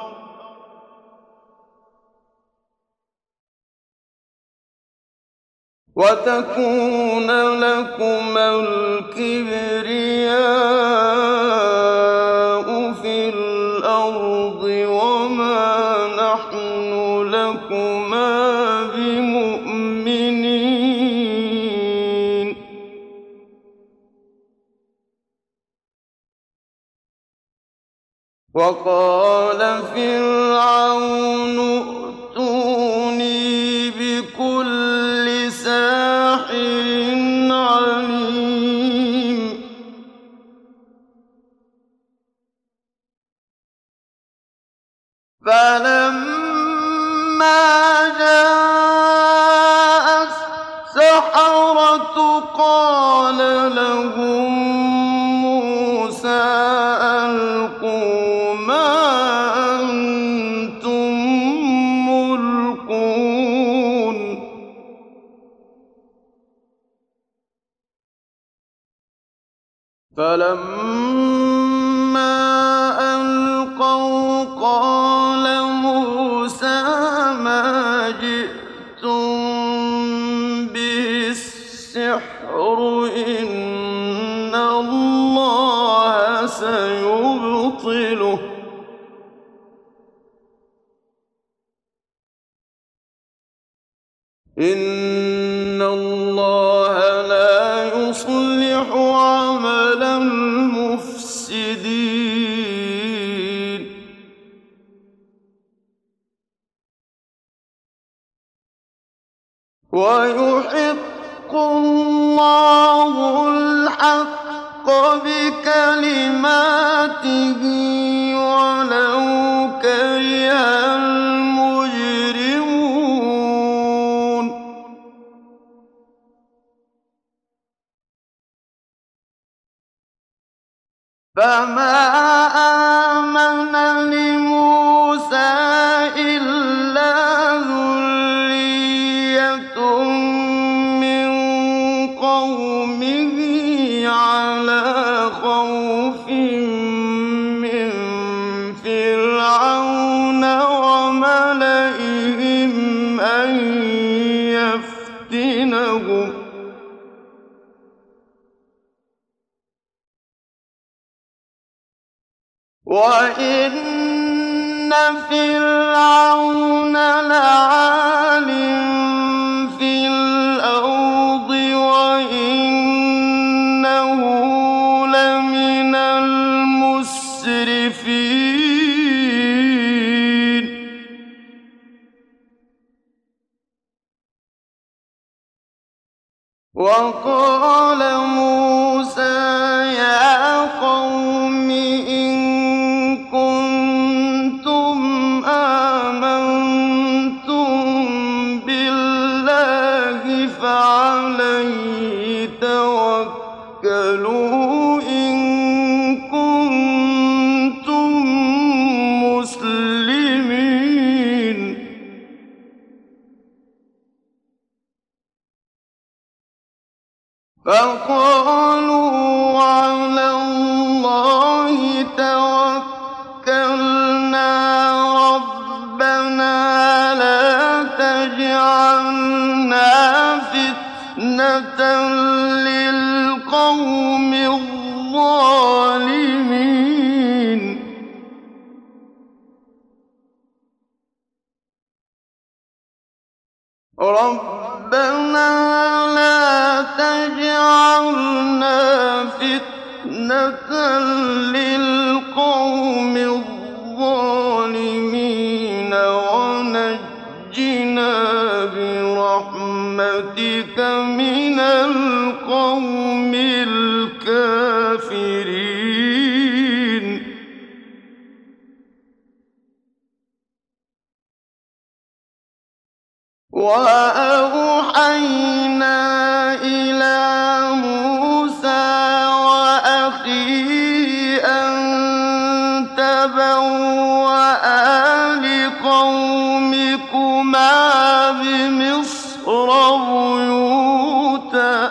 وما نحن لكما بمؤمنين وقال فرعون ائتوني بكل ساحر عليم فلما جاء السحرة قال لهم موسى ألقوا ما أنتم ملقون فلما ألقوا قال موسى ما جئتم به السحر إن الله سيبطله إن الله لا يصلح عمل المفسدين ويحق الله الحق بكلماته ولو كره المجرمون. فما آمن لموسى إلا ذرية من قومه على خوف من فرعون وملئهم أن يفتنهم. وإن فرعون لعال في الأرض وإنه لمن المسرفين. وقال موسى يا قوم إن كنتم آمنتم بالله فعليه توكلوا إن كنتم مسلمين. فقالوا على الله توكلنا ربنا لا تجعلنا فتنة للقوم الظالمين. ربنا لا تجعلنا فتنة للقوم الظالمين ونجنا برحمتك من القوم الكافرين. وأوحينا إلى موسى وأخيه أن تبوأ لقومكما بمصر بيوتا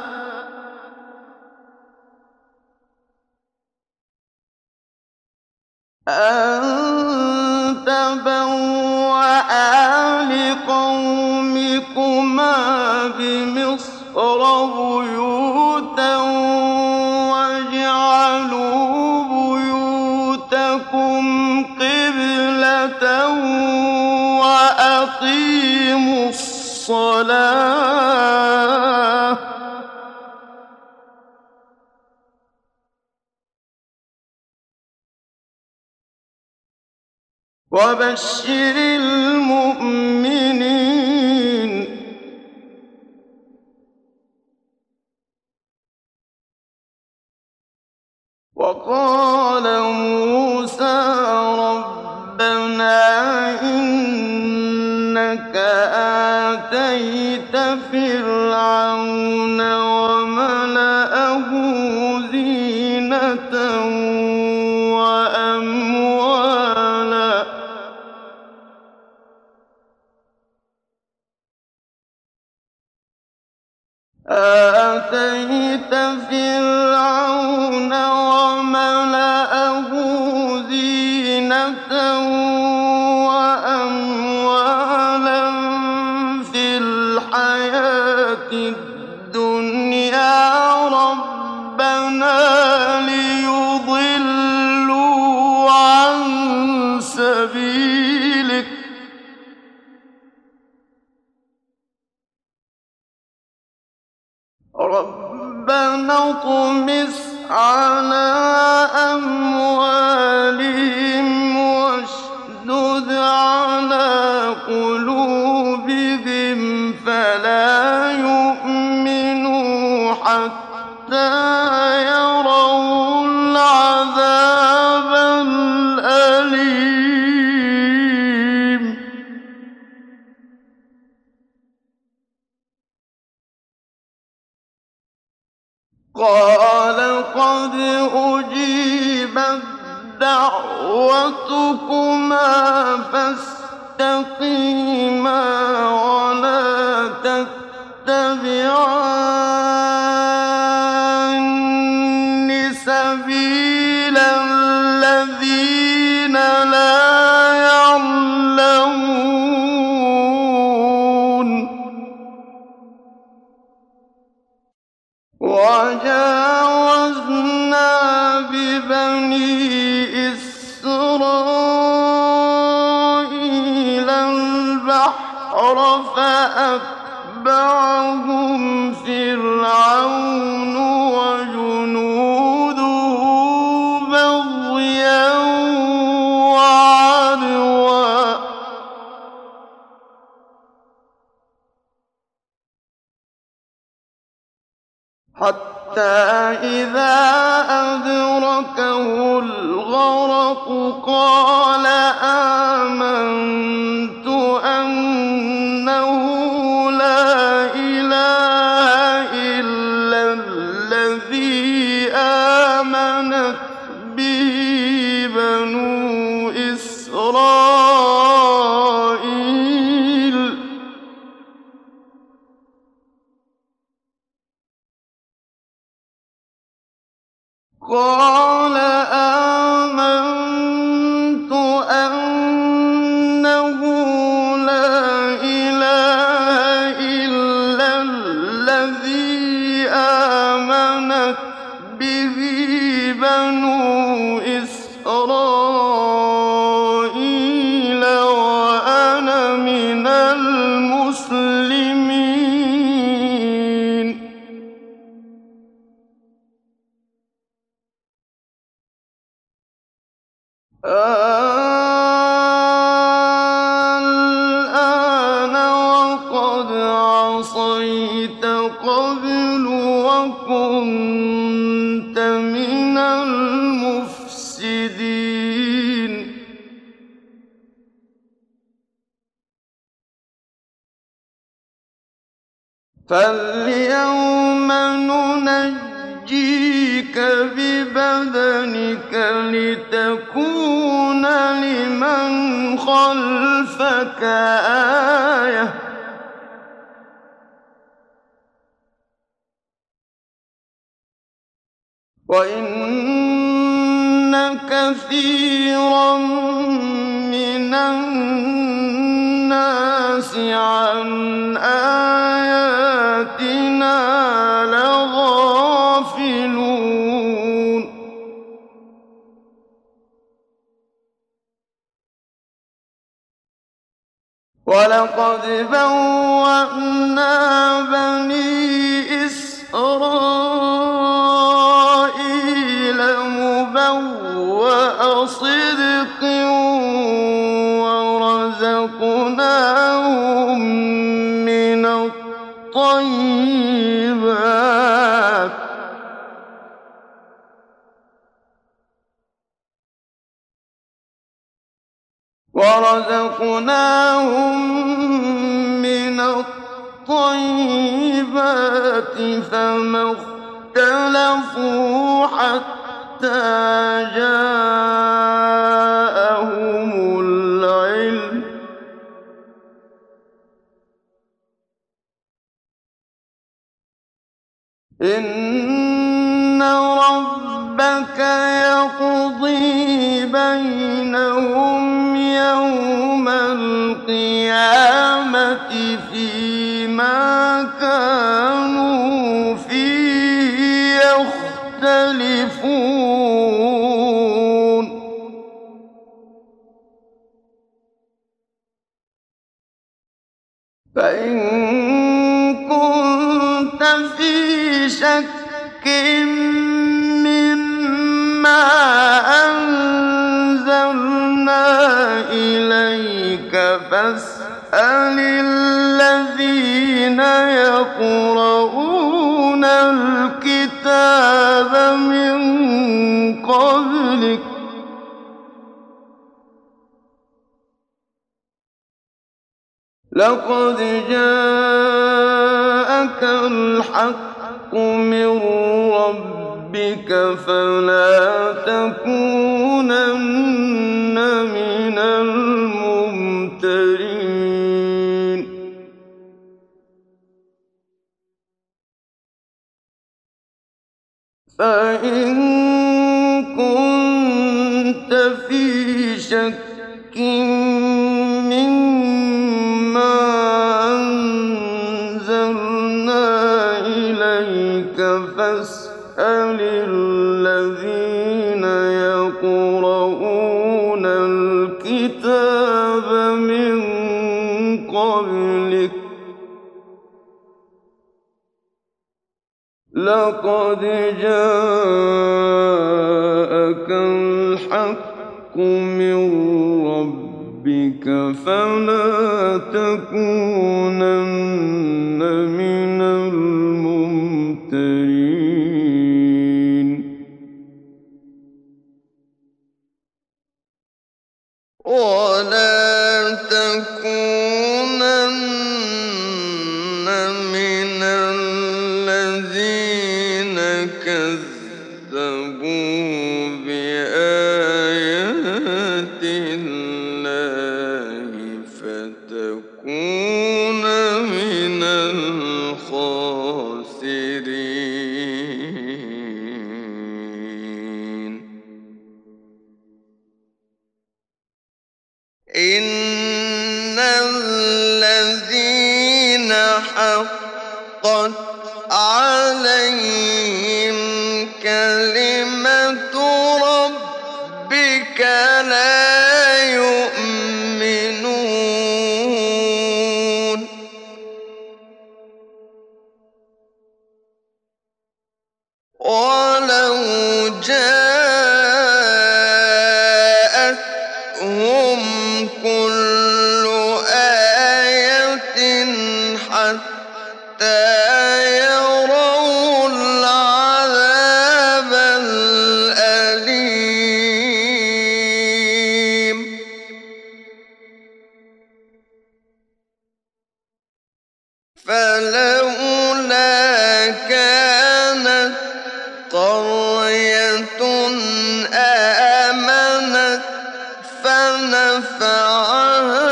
واجعلوا بيوتكم قبلة وأقيموا الصلاة وبشر المؤمنين. وقال موسى ربنا إنك آتيت فرعون وملأه زينة وأموالا آتيت فرعون وملأه زينة وأموالا في الحياة الدنيا ربنا ليضلوا عن سبيلك ربنا اطمس على أموالهم واشدد على قلوبهم فلا قال قد أجيبت دعوتكما فاستقيما ولا تتبعان سبيل الذين لا يعلمون. وجاوزنا ببني إسرائيل البحر فأتبعهم فرعون وجنوده بغيا وعدوا حتى إذا أدركه الغرق قال آمنت أنه لا إله إلا الذي آمنت به بنو إسرائيل قال آمنت أنه لا إله إلا الذي آمنت به بنو إسرائيل وأنا من المسلمين. الآن وقد عصيت قبل وكنت من المفسدين. فاليوم ننجيك ببدنك لتكون لمن خلفك آية وإن كثيرا من الناس عن آياتنا لغافلون. ولقد بوأنا بني إسرائيل مبوأ صدق ورزقناهم من الطيبات فما اختلفوا حتى جاءهم العلم إن ربك يقضي بينهم يوم القيامة فيما كانوا فيه يختلفون. فإن كنت في شك مما أنزلنا إليك فاسأل الذين يقرؤون الكتاب من قبلك لقد جاءك الحق من ربك فلا تكونن من الممترين فإن كنت في شك مما أنزلنا إليك فاسأل الذين يقرؤون الكتاب من قبلك لقد جاءك الحق من ربك فلا تكونن من الممترين ولا تكونن من الذين كذبوا بآيات الله فتكون من الخاسرين إن الذين حقت عليهم كلمة ربك لا يؤمنون ولو جاءتهم كل آية حتى يروا العذاب الأليم فلولا كانت قرية آمنت فنفعها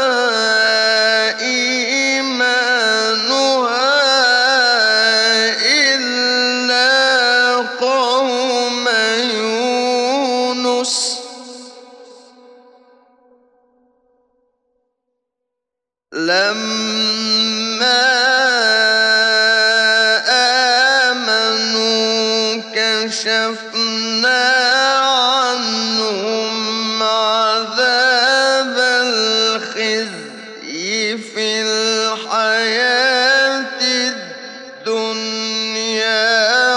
إيمانها إلا قوم يونس لما آمنوا كشفنا عنهم عذاب الخزي في الحياة الدنيا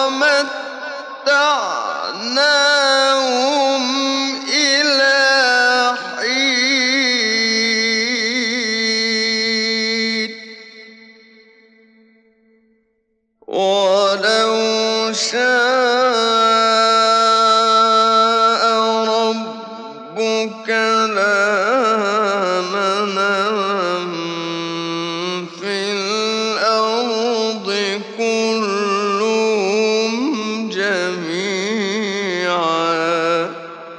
ومتعناهم إلى حين ولو شاء ربك لآمن من في الأرض كلهم جميعا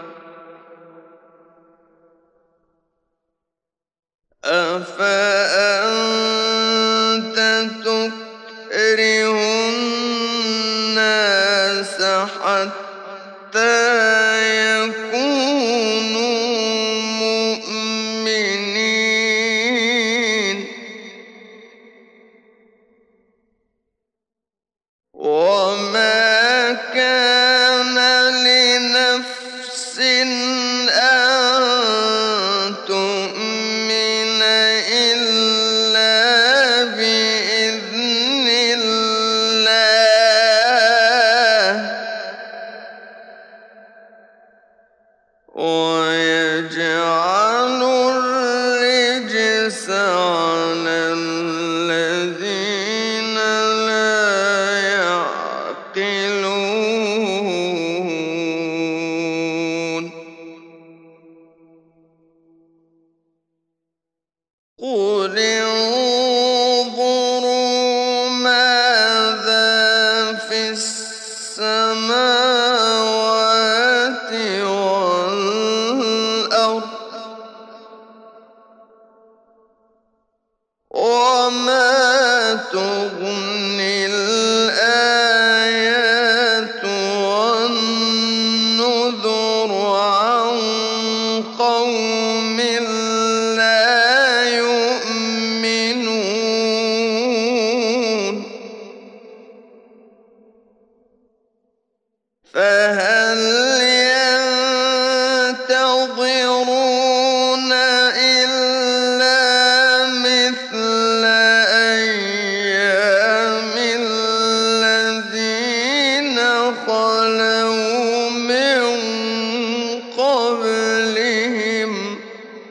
أفأنت تكره الناس حتى يكونوا مؤمنين وما كان لنفس أن تؤمن إلا بإذن الله ويجعل الرجس على الذين لا يعقلون قل انظروا ماذا قولهم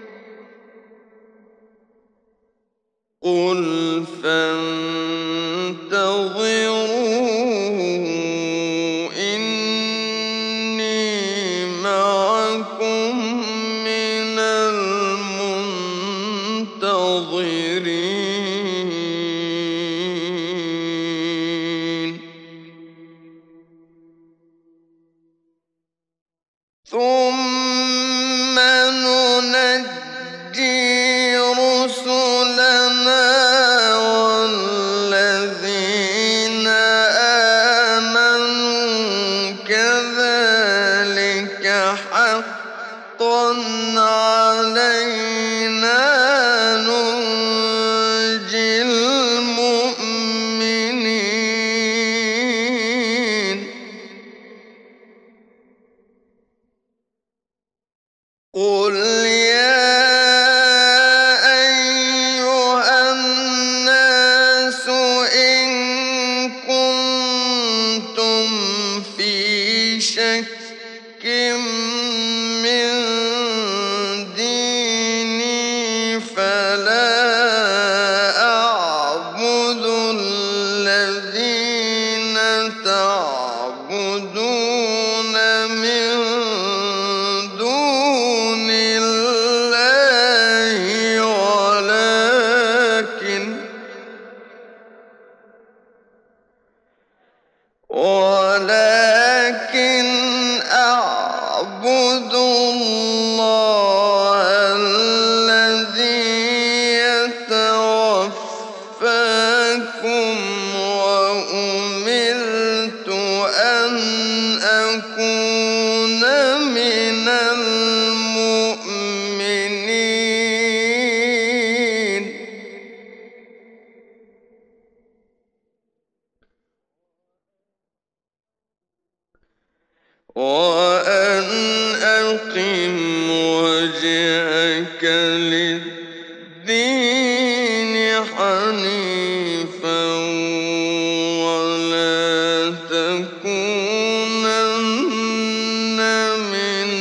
قل فانتظروا إني معكم من المنتظرين ثم ننجي رسلنا والذين آمنوا كذلك حقا علينا ننجي المؤمنين قل يا أيها الناس إن كنتم في شك من ديني فلا أعبد الذين تعبدون من دون الله ولكن أعبد الله الذي يتوفاكم وأمرت أن أكون من المؤمنين وأن أقم وجهك للدين حنيفا ولا تكونن من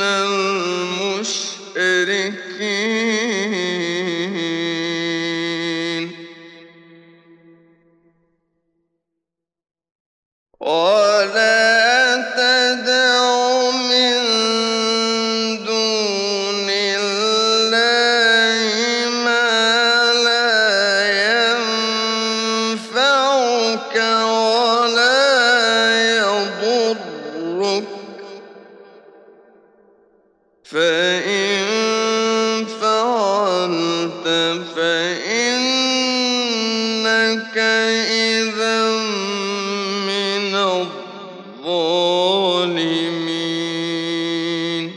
المشركين ولا تدع من دون الله ما لا ينفعك ولا يضرك فإن فعلت فإنك إذا من الظالمين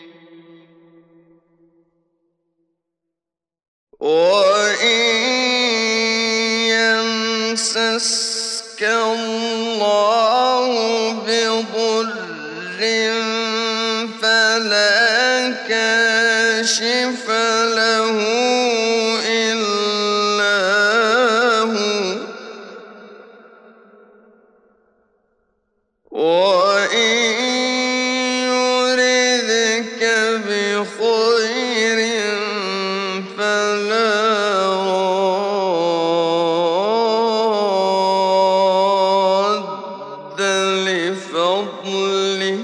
وإن يمسسك الله بضر فلا كاشف له إلا هو وإن يردك بخير فلا راد لفضله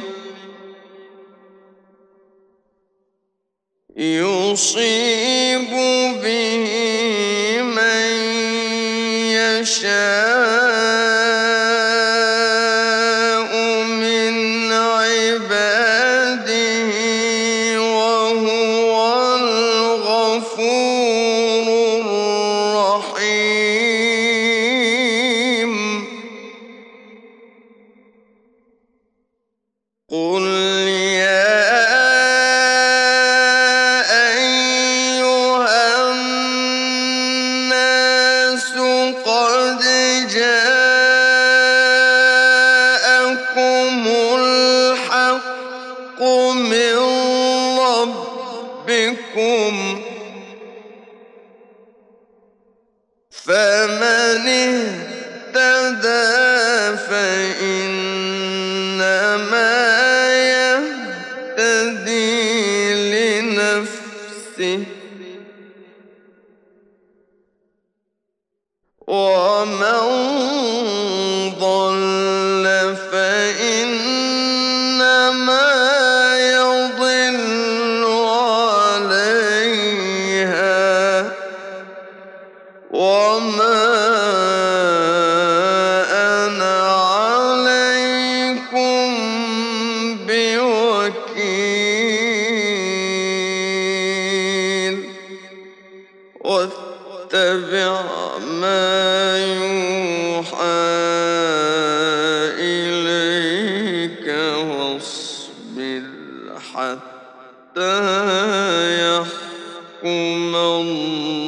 يصيب به من يشاء من عباده وهو الغفور الرحيم قل يا أيها الناس قد جاءكم الحق من ربكم فمن اهتدى فإنما يهتدي نفسه ومن ضل فإنما يضل عليها وما أنا عليكم بوكيل واتبع ما يوحى إليك واصبر حتى يحكم الله